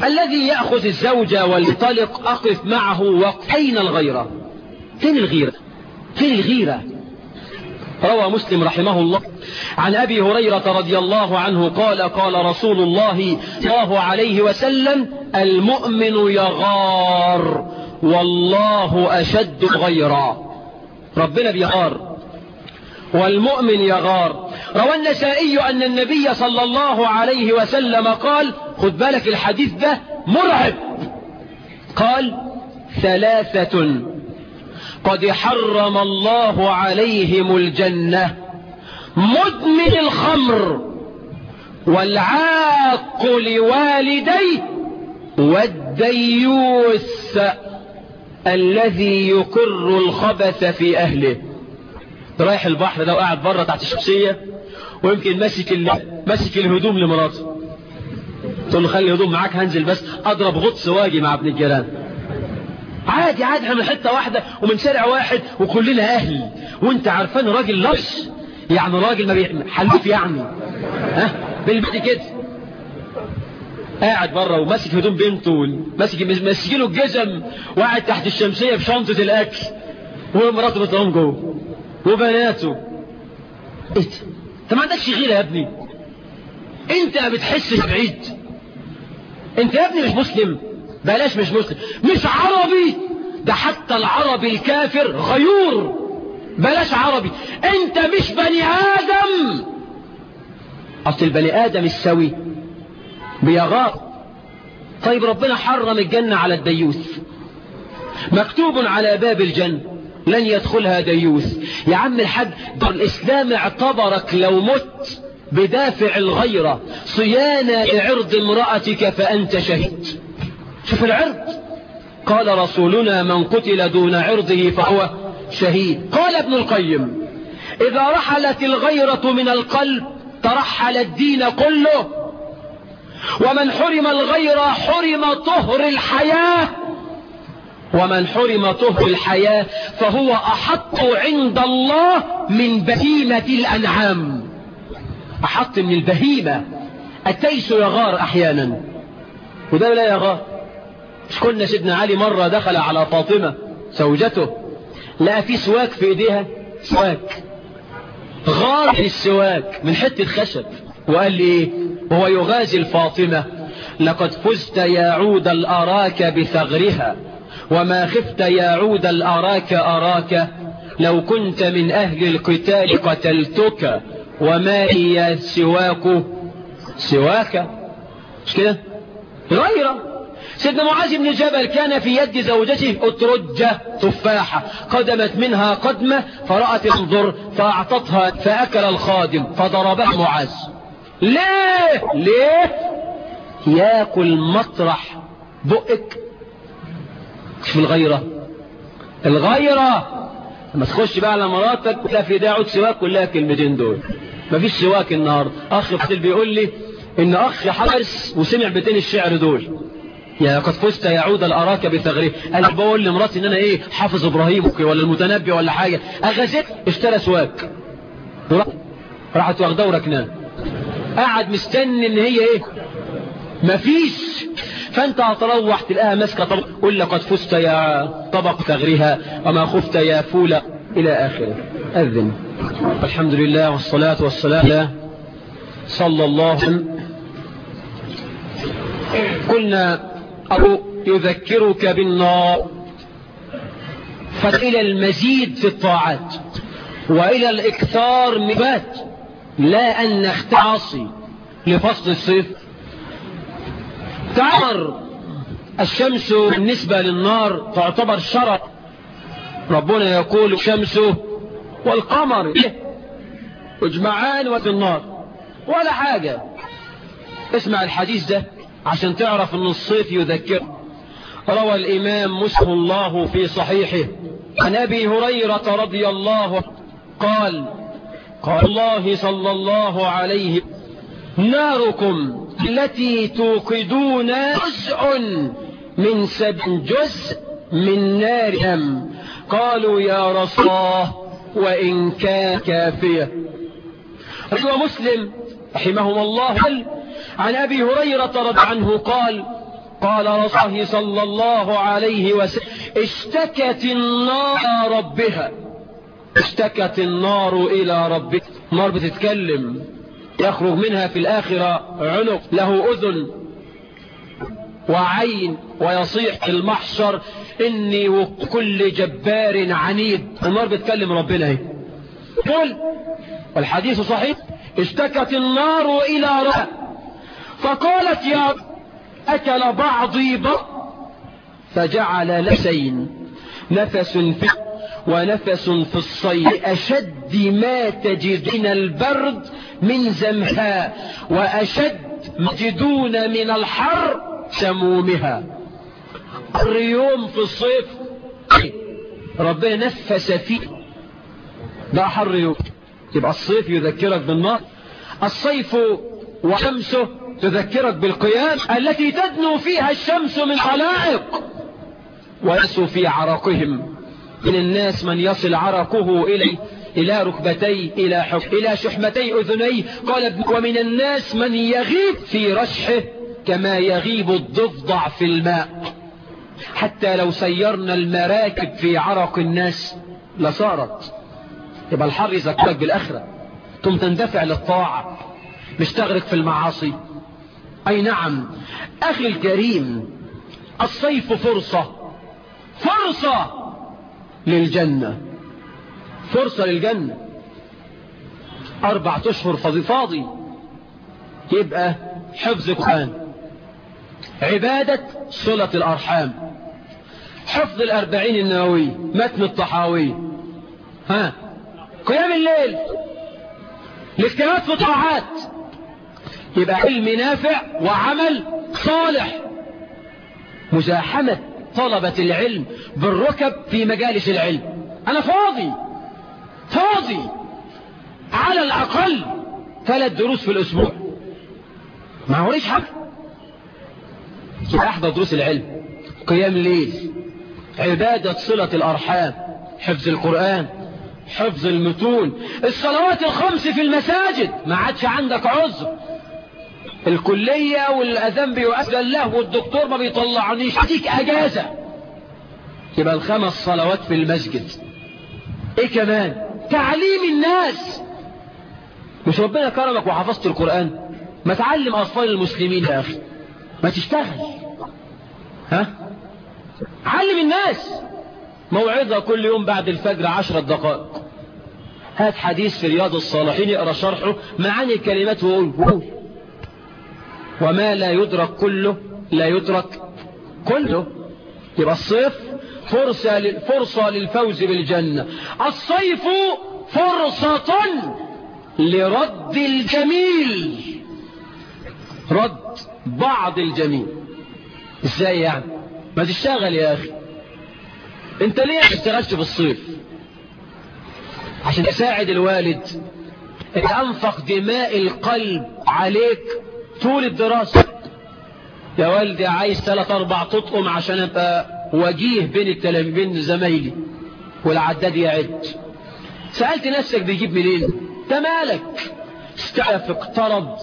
الذي يأخذ الزوجة والطلق أقف معه وقف. أين الغيرة؟ فين الغيرة؟ فين الغيرة؟ روى مسلم رحمه الله عن أبي هريرة رضي الله عنه قال قال رسول الله صلى الله عليه وسلم المؤمن يغار والله أشد غيرا. ربنا بيغار والمؤمن يغار. روى النسائي أن النبي صلى الله عليه وسلم قال، خد بالك الحديث ده مرعب، قال ثلاثة قد حرم الله عليهم الجنة: مدمن الخمر والعاق لوالديه والديوث الذي يقر الخبث في أهله. رايح البحر ده وقاعد بره تحت الشمسية ويمكن ماسك الهدوم لمراته، تقول له خلي الهدوم معاك هنزل بس اضرب غطس واجي مع ابن الجيران. عادي احنا من حته واحده ومن شارع واحد وكلنا اهل، وانت عارفان راجل لص يعني راجل ما حلوف يعني بالبدي كده قاعد بره وماسك هدوم بنته ماسك له الجزم وقاعد تحت الشمسيه بشنطه الاكل ومراته بتقوم جوه وبناته. انت ما عندكش غيره يا ابني؟ انت ما بتحسش بعيد؟ انت يا ابني مش مسلم؟ بلاش مش مسلم، مش عربي، ده حتى العربي الكافر غيور. بلاش عربي، انت مش بني ادم. اصل البني ادم السوي بيغار. طيب ربنا حرم الجنة على الديوث، مكتوب على باب الجنة لن يدخلها ديوث. يا عم الحاج، ده الإسلام اعتبرك لو مت بدافع الغيرة صيانة لعرض امرأتك فأنت شهيد. شوف العرض، قال رسولنا من قتل دون عرضه فهو شهيد. قال ابن القيم إذا رحلت الغيرة من القلب ترحل الدين كله، ومن حرم الغيرة حرم طهر الحياة، ومن حرم طهر الحياة فهو أحط عند الله من بهيمة الأنعام. أحط من البهيمة. التيس يغار أحيانا وده لا يغار. مش كنا سيدنا علي مرة دخل على فاطمة زوجته لقى في سواك في ايديها، سواك غار السواك من حتة خشب، وقال لي ايه وهو يغازل فاطمة: لقد فزت يا عود الأراك بثغرها، وما خفت يا عود الأراك أراك، لو كنت من أهل القتال قتلتك، وما هي سواك. مش كده؟ غيره. سيدنا معاذ بن جبل كان في يد زوجته أترجة تفاحة، قدمت منها قدمة فرأت انظر فأعطتها فأكل الخادم فضربها معاذ. ليه ياكل مطرح بقك؟ شوف الغيرة لما تخش بقى على مراتك لا في داعي سواك كلها كلمتين دول. مفيش سواك النهارده. اخ قتل بيقول لي ان اخ حبس وسمع بيتين الشعر دول: يا قد فزت يعود الأراك بثغره. قال بقول لمراتي ان انا ايه حافظ ابراهيم ولا المتنبي ولا حاجة، اغازت اشترى سواك راحت واخداه وركناه، قاعد مستني ان هي ايه مفيش. فانت هتروح تلاقيها ماسكه طبق، قل لقد فزت يا طبق ثغرها وما خفت يا فول الى اخره. اذن. الحمد لله والصلاة والسلام صلى الله عليه وسلم. قلنا أو يذكرك بالنار، فإلى المزيد في الطاعات وإلى الإكثار من بات، لا أن نختعصي لفصل الصيف. تعمر الشمس بالنسبة للنار تعتبر شرع. ربنا يقول الشمس والقمر يجمعان وفي النار ولا حاجة. اسمع الحديث ده عشان تعرف ان الصيف يذكر. روى الامام مسلم الله في صحيحه عن ابي هريرة رضي الله عنه قال الله صلى الله عليه: ناركم التي توقدون جزء من نار قالوا يا رسول الله وإن كان كافية. روى مسلم رحمه الله عن أبي هريرة رضي عنه قال قال رسول الله صلى الله عليه وسلم اشتكت النار ربها، اشتكت النار إلى ربها. النار بتتكلم، يخرج منها في الآخرة عنق له أذن وعين، ويصيح في المحشر إني وكل جبار عنيد. النار بتكلم ربنا اهي. قل والحديث صحيح، اشتكت النار إلى ربها فقالت يا رب أكل بعضي بعض، فجعل لسين نفس في ونفس في الصيف أشد ما تجدون البرد من زمها، وأشد ما تجدون من الحر سمومها. اليوم في الصيف ربنا نفس فيه، ده حر يوم. يبقى الصيف يذكرك بالنار، الصيف وشمسه تذكرك بالقيام التي تدنو فيها الشمس من خلائق ويسو في عرقهم. من الناس من يصل عرقه إلى ركبتي إلى شحمتي أذني. قال ومن الناس من يغيب في رشحه كما يغيب الضفدع في الماء. حتى لو سيرنا المراكب في عرق الناس لصارت. يبقى الحر يذكرك بالآخرة، ثم تندفع للطاعة، مش تغرق في المعاصي. أي نعم أخي الكريم، الصيف فرصة للجنة، فرصة للجنة. 4 أشهر فاضي، يبقى حفظ القرآن، عبادة صلة الأرحام، حفظ 40 النووي، متن الطحاوي، قيام الليل، الاجتهاد في طاعات. يبقى علم نافع وعمل صالح، مزاحمة طلبة العلم بالركب في مجالس العلم. أنا فاضي على الأقل 3 دروس في الأسبوع، ما هوريش حاجة. أحضر دروس العلم، قيام الليل، عبادة صلة الأرحام، حفظ القرآن، حفظ المتون، الصلوات ال5 في المساجد. ما عادش عندك عذر، الكلية والأذان بيؤذن له والدكتور ما بيطلعنيش، هديك أجازة. يبقى 5 صلوات في المسجد. ايه كمان؟ تعليم الناس. مش ربنا كرمك وحفظت القرآن؟ ما تعلم أطفال المسلمين يا أخي، ما تشتغل، علم الناس. موعظة كل يوم بعد الفجر 10 دقائق. هات حديث في رياض الصالحين اقرأ شرحه، معاني الكلمات وقول. وما لا يدرك كله لا يدرك كله. يبقى الصيف فرصة للفوز بالجنة. الصيف فرصة لرد الجميل، رد بعض الجميل. ازاي يعني؟ ما تشتغل يا اخي. انت ليه ما تشتغلش في الصيف؟ عشان تساعد الوالد اللي انفق دماء القلب عليك طول الدراسة. يا والدي عايز 3-4 تطقم عشان ابقى وجيه بين زمايلي، والعداد يعد. سألت نفسك بيجيب منين؟ انت مالك؟ استعف، اقترض،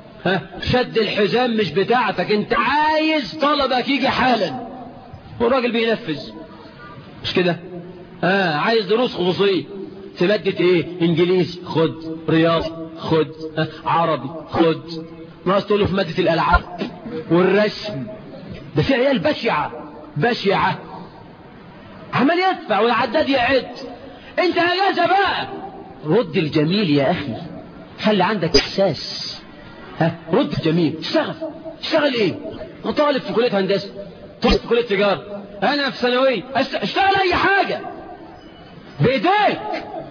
شد الحزام مش بتاعتك. انت عايز طلبك يجي حالا والراجل بينفذ، مش كده؟ عايز دروس خصوصية في مادة ايه؟ انجليزي خد، رياضي خد، عربي خد، ناقص تقوله في مادة الالعاب والرسم. ده في عيال بشعة عمال يدفع والعداد يعد. انت اجازة بقى، رد الجميل يا اخي، خلي عندك احساس. رد الجميل، اشتغل ايه؟ طالب في كلية هندسة، طالب في كلية تجارة، انا في ثانوي، اشتغل اي حاجة بايديك.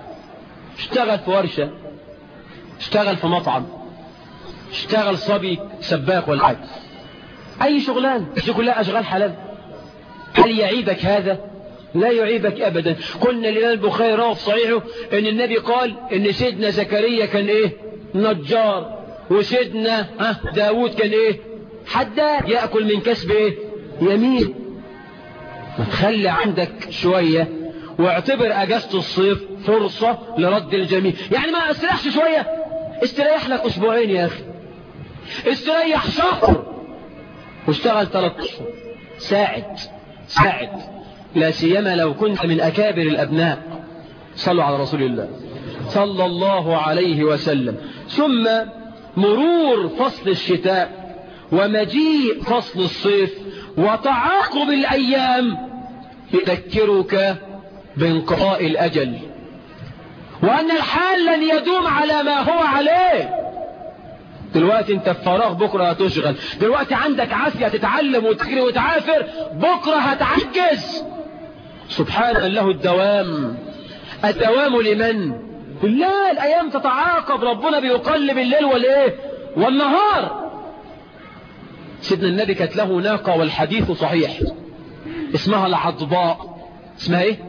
اشتغل في ورشة، اشتغل في مطعم، اشتغل صبي سباك ولا حاجة، اي شغلان. دي كلها اشغال حلال. هل يعيبك هذا؟ لا يعيبك ابدا. قلنا الامام البخاري روى في صحيحه ان النبي قال ان سيدنا زكريا كان ايه؟ نجار. وسيدنا داود كان ايه؟ حداد، يأكل من كسب ايه؟ يمين. ما تخلي عندك شوية، واعتبر اجازة الصيف فرصة لرد الجميل. يعني ما استريحش شوية، استريح لك اسبوعين يا اخي، استريح شهر، واشتغل 3 أشهر. ساعد لا سيما لو كنت من أكابر الأبناء. صلوا على رسول الله صلى الله عليه وسلم. ثم مرور فصل الشتاء ومجيء فصل الصيف وتعاقب الأيام يذكرك بانقضاء الأجل، وأن الحال لن يدوم على ما هو عليه. دلوقتي انت في فراغ، بكرة هتشغل. دلوقتي عندك عافية تتعلم وتجري وتعافر، بكرة هتعجز. سبحان الله. الدوام لمن؟ بالله. الأيام تتعاقب، ربنا بيقلب الليل والنهار. سيدنا النبي كانت له ناقة، والحديث صحيح، اسمها العضباء. اسمها ايه؟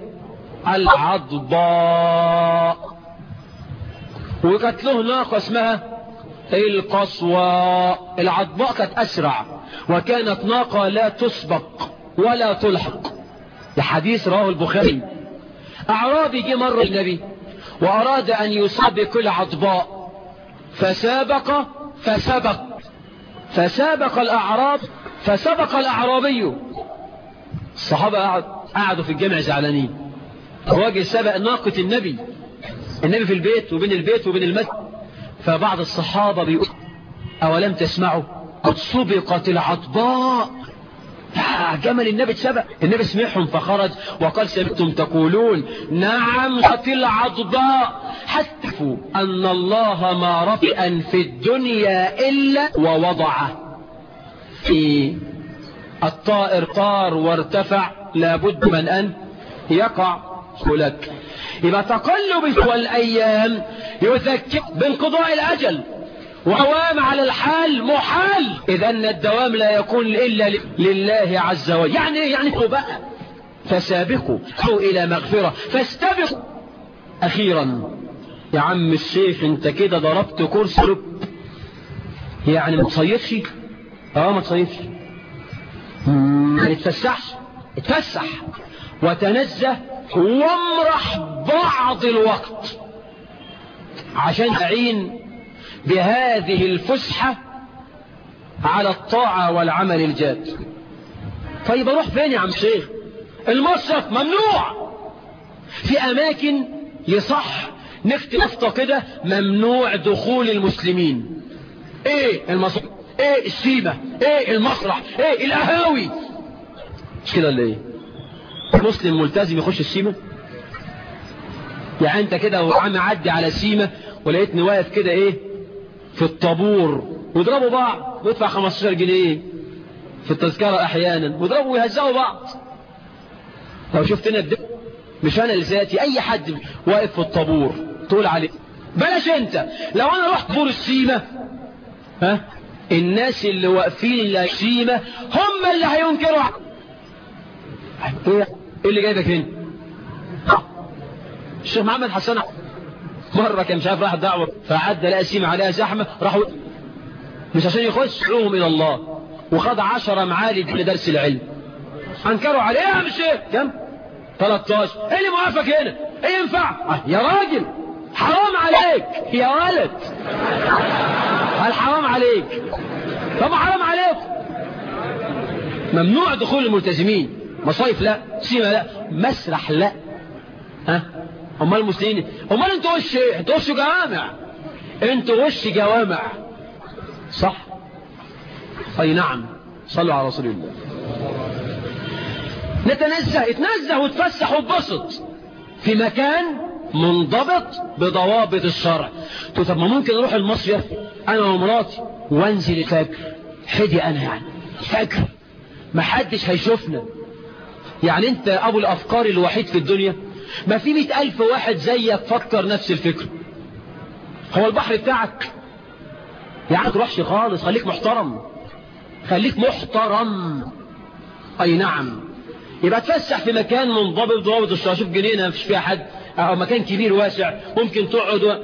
العضباء. وكانت له ناقة اسمها القصوى. العضباء كانت أسرع، وكانت ناقة لا تسبق ولا تلحق. الحديث رواه البخاري. أعرابي جه مرة النبي وأراد أن يسابق العضباء، فسابق الأعراب، فسبق الأعرابي. الصحابة قعدوا في الجامع زعلانين. الراجل سبق ناقة النبي في البيت، وبين البيت وبين المسجد. فبعض الصحابة بيقول: أولم تسمعوا قد سبقت العضباء؟ جمل النبي اتسبق. النبي سمعهم فخرج وقال: سمعتم تقولون نعم قد العضباء، حتى أن الله ما رفئا في الدنيا إلا ووضعه. في الطائر طار وارتفع، لابد من أن يقع لك. يبقى تقلب والأيام يذكر بانقضاء الأجل، وعوام على الحال محال. إذن الدوام لا يكون إلا لله عز وجل. يعني بقى فسابقوا إلى مغفرة، فاستبقوا. أخيرا يا عم الشيخ، انت كده ضربت كرسي لب. يعني ما تصيفش؟ ما تصيفش، يعني اتفسح وتنزه وامرح بعض الوقت عشان تعين بهذه الفسحة على الطاعة والعمل الجاد. طيب اروح فين يا عم شيخ؟ المصرف ممنوع. في اماكن يصح نفتح كده ممنوع دخول المسلمين. ايه المصرف، ايه السيمة، ايه المسرح، ايه القهاوي. مش كده اللي ايه؟ مسلم ملتزم يخش السيمة؟ يعني انت كده وعم عدي على سيمة ولقيتني واقف كده ايه في الطابور ويضربوا بعض، ويدفع 15 جنيه في التذكرة احيانا، ويضربوا ويهزقوا بعض. لو شفتنا مش انا لذاتي، اي حد واقف في الطابور تقول عليه. بلاش انت، لو انا رحت طابور السيمة، الناس اللي واقفين السيمة هم اللي هينكروا. ايه اللي جايبك هنا؟ الشيخ محمد حسن مرة كان مش عارف راح دعوة، فعدى لقى سيمة عليها زحمة، راحوا مش عشان يخشوا إلى الله، وخد 10 معالج لدرس العلم. انكروا عليه. يا مش كم 13. ايه اللي موافق هنا؟ ايه ينفع؟ يا راجل حرام عليك يا ولد، هل حرام عليك؟ طب حرام عليك. ممنوع دخول الملتزمين. مصايف لا، سيما لا، مسرح لا. امال المسلمين، امال انتوا وش ايه؟ انتوا وش جوامع، انتوا وش جوامع، صح؟ اي نعم. صلوا على رسول الله. اتنزه وتفسح وتبسط في مكان منضبط بضوابط الشرع. طب ما ممكن اروح المصيف انا ومراتي وانزل الفجر حدي، انا يعني الفجر ما حدش هيشوفنا. يعني انت ابو الافكار الوحيد في الدنيا، ما في 100,000 واحد زيك فكر نفس الفكر. هو البحر بتاعك يعني تروحش خالص. خليك محترم، خليك محترم. اي نعم. يبقى تفسح في مكان منضبط ضوابط الشرع. شوف جنينه مفيش فيها حد، او مكان كبير واسع ممكن تقعد،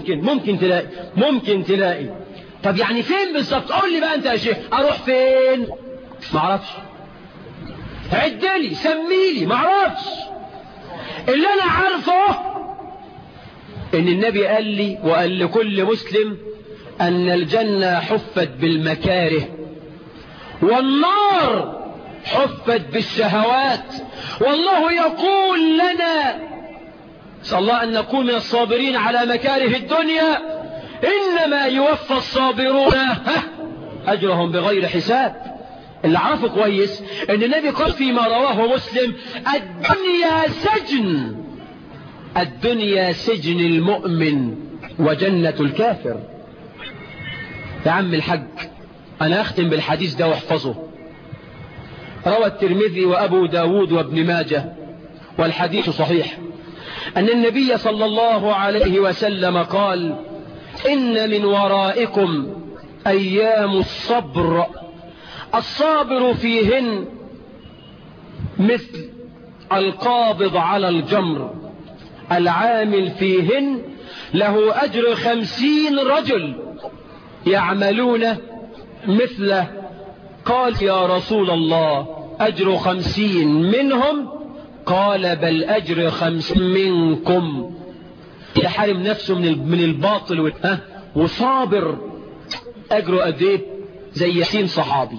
ممكن تلاقي. طب يعني فين بالظبط؟ قول لي بقى انت يا شيخ، اروح فين؟ ما اعرفش. عدلي، سميلي، ما اعرفش. اللي انا عارفه ان النبي قال لي وقال لكل مسلم ان الجنة حفت بالمكاره والنار حفت بالشهوات. والله يقول لنا نسأل الله أن نكون من الصابرين على مكاره الدنيا، إنما يوفى الصابرون أجرهم بغير حساب. اللي عرفه كويس أن النبي قال فيما رواه مسلم: الدنيا سجن، الدنيا سجن المؤمن وجنة الكافر. يا عم الحج، أنا أختم بالحديث ده واحفظه. روى الترمذي وأبو داود وابن ماجه والحديث صحيح أن النبي صلى الله عليه وسلم قال: إن من ورائكم أيام الصبر، الصابر فيهن مثل القابض على الجمر، العامل فيهن له أجر 50 رجل يعملون مثله. قال: يا رسول الله، أجر 50 منهم؟ قال: بل أجر 50 منكم. يحرم نفسه من الباطل وصابر، أجره قد ايه؟ زي 60 صحابي.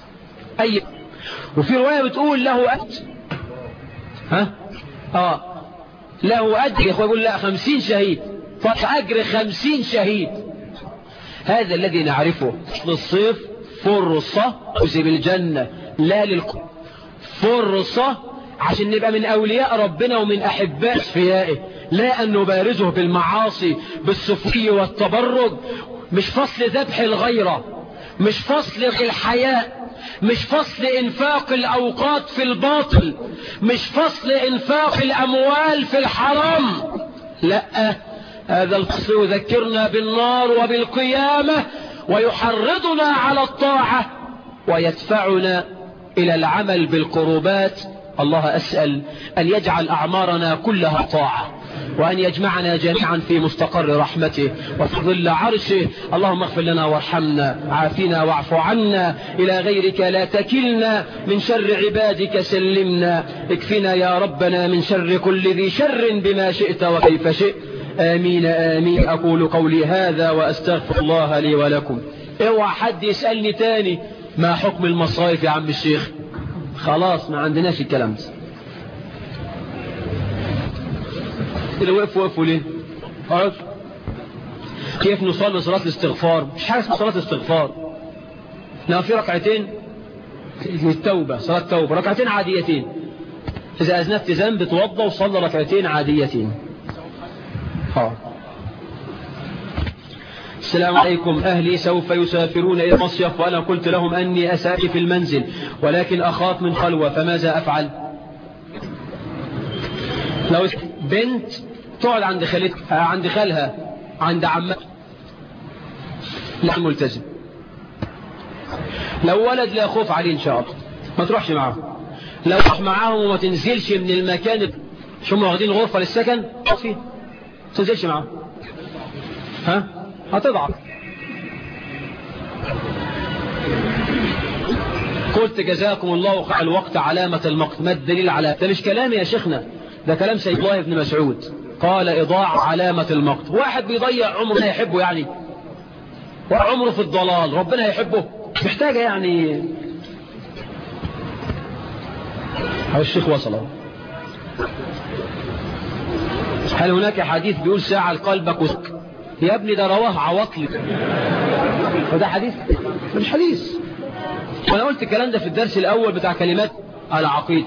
وفي رواية بتقول له أجر له أجر يا أخوة، يقول لا 50 شهيد، فأجر 50 شهيد. هذا الذي نعرفه. للصيف فرصة تجيب الجنة، لا فرصة عشان نبقى من أولياء ربنا ومن أحباء أصفيائه، لا أن نبارزه بالمعاصي بالسفي والتبرج. مش فصل ذبح الغيرة، مش فصل الحياء، مش فصل إنفاق الأوقات في الباطل، مش فصل إنفاق الأموال في الحرام. لا، هذا الفصل يذكرنا بالنار وبالقيامة، ويحرضنا على الطاعة، ويدفعنا إلى العمل بالقربات. الله أسأل أن يجعل أعمارنا كلها طاعة، وأن يجمعنا جميعا في مستقر رحمته وفي ظل عرشه. اللهم اغفر لنا وارحمنا، عافنا واعف عنا، إلى غيرك لا تكلنا، من شر عبادك سلمنا، اكفنا يا ربنا من شر كل ذي شر بما شئت وكيف شئت. آمين آمين. أقول قولي هذا وأستغفر الله لي ولكم. اوعى حد يسألني تاني ما حكم المصايف يا عم الشيخ، خلاص ما عندناش الكلام ده. اللي وقفوا ليه؟ خلاص. كيف نصلي صلاة الاستغفار؟ مش حاجة اسمها صلاة الاستغفار. لو في ركعتين للتوبة، صلاة توبة، ركعتين عاديتين. إذا أذنبت ذنب توضى وصلى ركعتين عاديتين. السلام عليكم، أهلي سوف يسافرون إلى المصيف، وأنا قلت لهم أني أسافر في المنزل، ولكن أخاف من خلوة، فماذا أفعل؟ لو بنت تقعد عند خالتها، عند خالها، عند عمها، لا ملتزم. لو ولد لا خوف عليه إن شاء الله، ما تروحش معاهم. لو تروح معاهم وما تنزلش من المكان، شو هم واخدين غرفة للسكن فيه، ما تنزلش معاهم، هتضعف. قلت جزاكم الله خير، الوقت علامة المقت. ما الدليل على ده؟ مش كلامي يا شيخنا، ده كلام سيد الله بن مسعود، قال إضاعة علامة المقت. واحد بيضيع عمره يحبه يعني، وعمره في الضلال ربنا يحبه، محتاجة يعني. هو الشيخ وصل. هل هناك حديث بيقول ساعة لقلبك وسك؟ يا ابني ده رواه عواطلي، وده حديث؟ مش حديث. وانا قلت الكلام ده في الدرس الاول بتاع كلمات العقيد.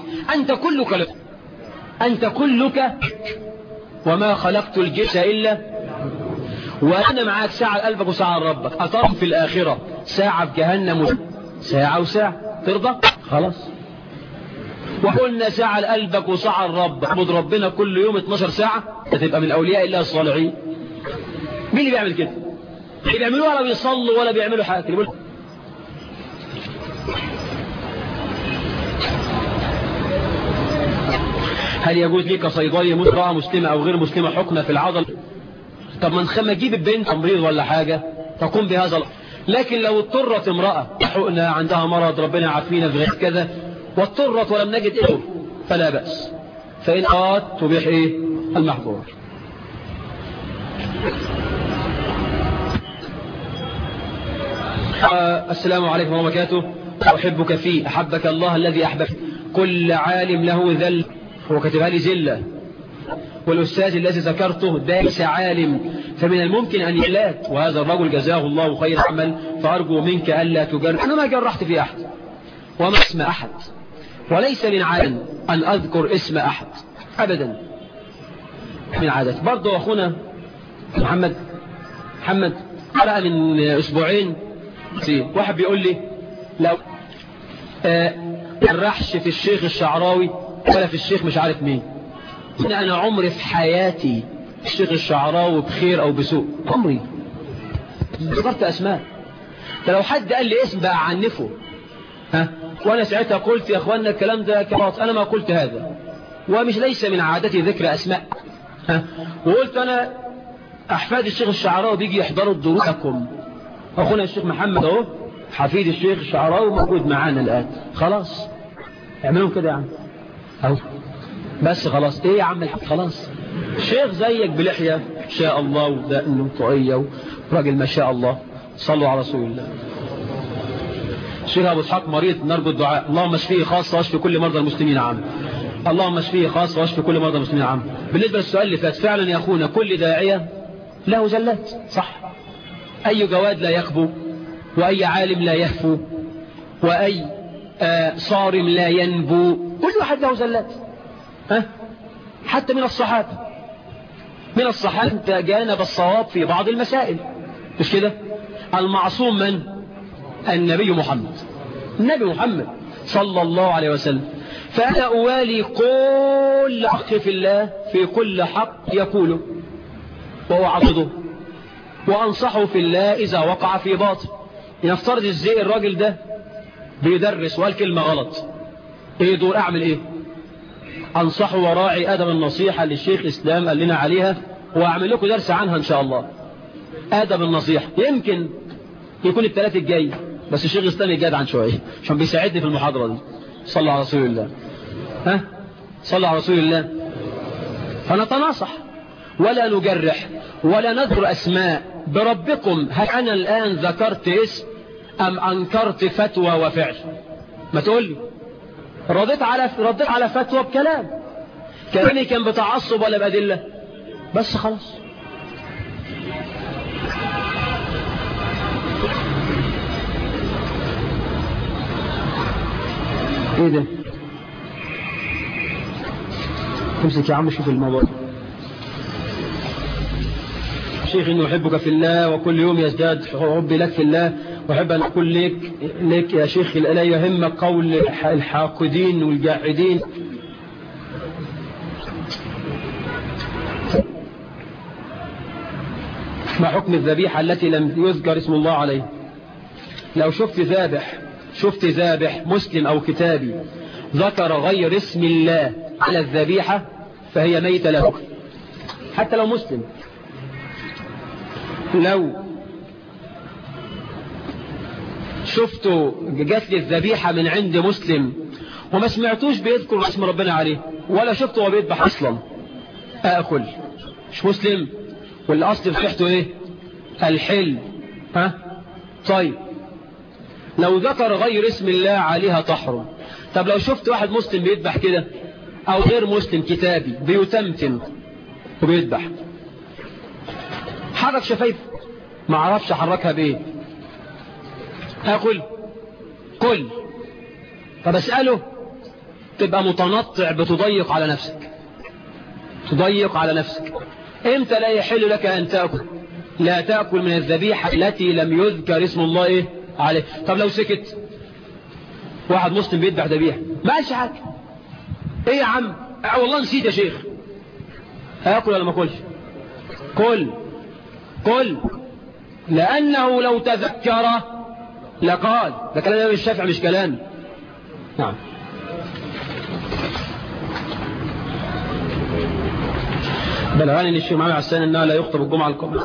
انت كلك وما خلقت الجنس الا، وانا معاك ساعة لقلبك وساعة لربك. اطرم في الاخرة ساعة في جهنم ساعة وساعة، ترضى؟ خلاص. وقلنا ساعة لقلبك وساعة لربك. اعبد ربنا كل يوم 12 ساعة، هتبقى من اولياء الله الصالحين. مين اللي بيعمل كده؟ اللي بيعملوا ولا بيصلوا ولا بيعملوا حاجة. هل يجوز لي كصيدلي امرأة مسلمة او غير مسلمة حقنة في العضل؟ طب ما نجيب البنت تمريض ولا حاجة تقوم بهذا لكن لو اضطرت امرأة حقنة عندها مرض ربنا يعافينا في غير كذا، واضطرت ولم نجد فلا بأس، فإن تبيح المحظور. السلام عليكم ورحمة الله وبركاته. أحبك فيه أحبك الله الذي أحبك. كل عالم له ذل، هو كتبها لي زلة. والأستاذ الذي ذكرته ده ليس عالم، فمن الممكن أن يلات، وهذا الرجل جزاه الله خير عمل، فأرجو منك ألا تجرح. أنا ما جرحت في أحد وما اسم أحد، وليس من عادة أن أذكر اسم أحد أبدا، من عادة. برضو أخونا محمد قرأ من أسبوعين واحد بيقول لي لو الرحش في الشيخ الشعراوي ولا في الشيخ مش عارف مين. أنا عمري في حياتي الشيخ الشعراوي بخير أو بسوء، عمري ذكرت أسماء. فلو حد قال لي اسم بقى عنفه، وأنا ساعتها قلت يا أخوانا الكلام ده كباط، أنا ما قلت هذا، ومش ليس من عادتي ذكر أسماء. وقلت أنا أحفاد الشيخ الشعراوي بيجي يحضروا دروسكم. أخونا الشيخ محمد أهو حفيد الشيخ الشعراوي موجود معانا الآن، خلاص اعملوا كده يا عم أهو، بس خلاص. إيه يا عم الحق، خلاص شيخ زيك بلحية إن شاء الله ودقن وطاقية وراجل ما شاء الله، صلوا على رسول الله. الشيخ أبو إسحاق مريض، نرجو الدعاء، اللهم اشفيه خاصة واشفي كل مرضى المسلمين عام، اللهم اشفيه خاصة واشفي كل مرضى المسلمين عام. بالنسبة للسؤال اللي فات، فعلا يا أخونا كل داعية له زلات، صح. أي جواد لا يخبو، وأي عالم لا يهفو، وأي صارم لا ينبو، كل واحد له زلات. حتى من الصحابة جانب الصواب في بعض المسائل، مش كده؟ المعصوم من؟ النبي محمد صلى الله عليه وسلم. فأنا أوالي كل أخ في الله في كل حق يقوله وأعضده، وأنصحه في الله إذا وقع في باطل. يفترض ازاي الراجل ده بيدرس وقال كلمة غلط، ايه دور اعمل ايه؟ انصحه وراعي ادب النصيحة اللي الشيخ الاسلام قال لنا عليها، واعمل لكم درس عنها ان شاء الله. ادب النصيحة يمكن يكون الثلاث الجاي، بس الشيخ الاسلام يجاد شوية عشان بيساعدني في المحاضرة دي. صلى على رسول الله، صلى على رسول الله. فنتناصح ولا نجرح ولا نذكر اسماء. بربكم هل انا الان ذكرت اسم ام انكرت فتوى وفعل؟ ما تقول لي رديت على فتوى بكلام، كلامي كان بتعصب ولا بأدلة؟ بس خلاص. ايه ده؟ امسك يا عم شوف الموضوع. شيخ إنه أحبك في الله وكل يوم يزداد حبي لك في الله، وأحب أن أقول لك يا شيخ لا يهمك قول الحاقدين والجاحدين. ما حكم الذبيحة التي لم يذكر اسم الله عليه؟ لو شفت ذابح مسلم أو كتابي ذكر غير اسم الله على الذبيحة فهي ميتة له، حتى لو مسلم. لو شفتوا جات لي الذبيحة من عند مسلم وما سمعتوش بيذكر اسم ربنا عليه، ولا شفته وبيذبح اصلا، اكل مش مسلم، والاصل في ريحته ايه؟ الحل. طيب لو ذكر غير اسم الله عليها تحرم. طب لو شفت واحد مسلم بيذبح كده، او غير مسلم كتابي بيتمتم وبيذبح، حرك شفايف ما عرفش حركها بايه، اكل كل. طب اسأله، تبقى متنطع بتضيق على نفسك. امتى لا يحل لك ان تأكل؟ لا تأكل من الذبيحة التي لم يذكر اسم الله ايه عليه. طب لو سكت واحد مسلم بيذبح ذبيحة ما قالش حاجة، ايه يا عم والله نسيت يا شيخ، هاكل ولا ما اكلش؟ كل لأنه لو تذكر لقال. ده كلام الإمام الشافعي مش كلام. نعم. بلغني ان الشيخ محمد عسان انها لا يخطب الجمعة القادمة.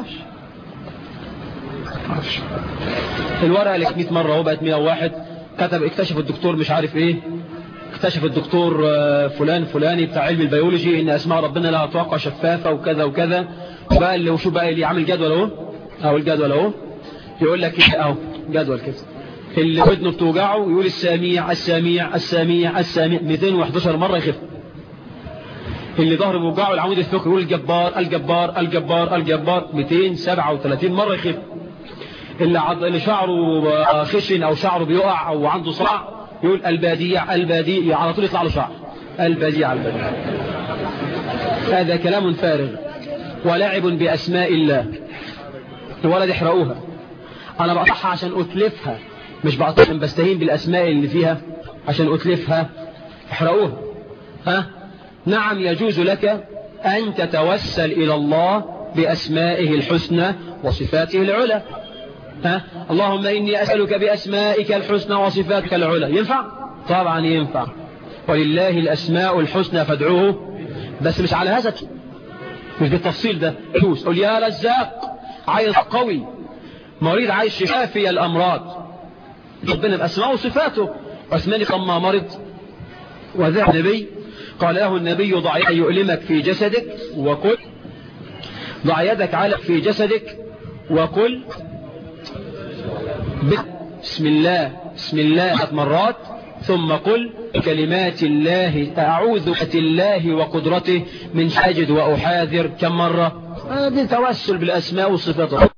الورقة اللي 100 مرة اهو بقت 101. كتب اكتشف الدكتور مش عارف ايه، اكتشف الدكتور فلاني بتاع علم البيولوجي ان اسماء ربنا لها طاقة شفافة وكذا وكذا. بقى اللي وشو بقى اللي عامل جدول اهو، او الجدول اهو يقول لك ايه اهو جدول كده، اللي ودنه بتوجعه يقول السميع السميع السميع السميع 211 مرة يخف. اللي ظهره بيوجعه العمود الفقري يقول الجبار الجبار الجبار الجبار 237 مرة يخف. اللي شعره خشن او شعره بيقع او عنده صلع يقول البديع البديع، على طول يطلع له شعر البديع البديع. هذا كلام فارغ ولعب بأسماء الله. الولد احرقوها، انا بقطعها عشان اتلفها، مش بقطعها عشان بستهين بالاسماء اللي فيها عشان اتلفها. احرقوها. نعم يجوز لك ان تتوسل الى الله باسمائه الحسنى وصفاته العلى. اللهم اني اسألك باسمائك الحسنى وصفاتك العلى. ينفع؟ طبعا ينفع. ولله الاسماء الحسنى فادعوه، بس مش على هذا، مش بالتفصيل ده. قل يا رزاق، عايز قوي، مريض عايز شفاء في الامراض، ربنا باسماءه وصفاته. عثمان لما مرض وذهب النبي قال له النبي ضع يدك يؤلمك في جسدك وكل، ضع يدك على في جسدك وكل بسم الله بسم الله 3 مرات، ثم قل كلمات الله أعوذ بالله وقدرته من أجد وأحاذر كم مرة. هذه توسل بالأسماء والصفات.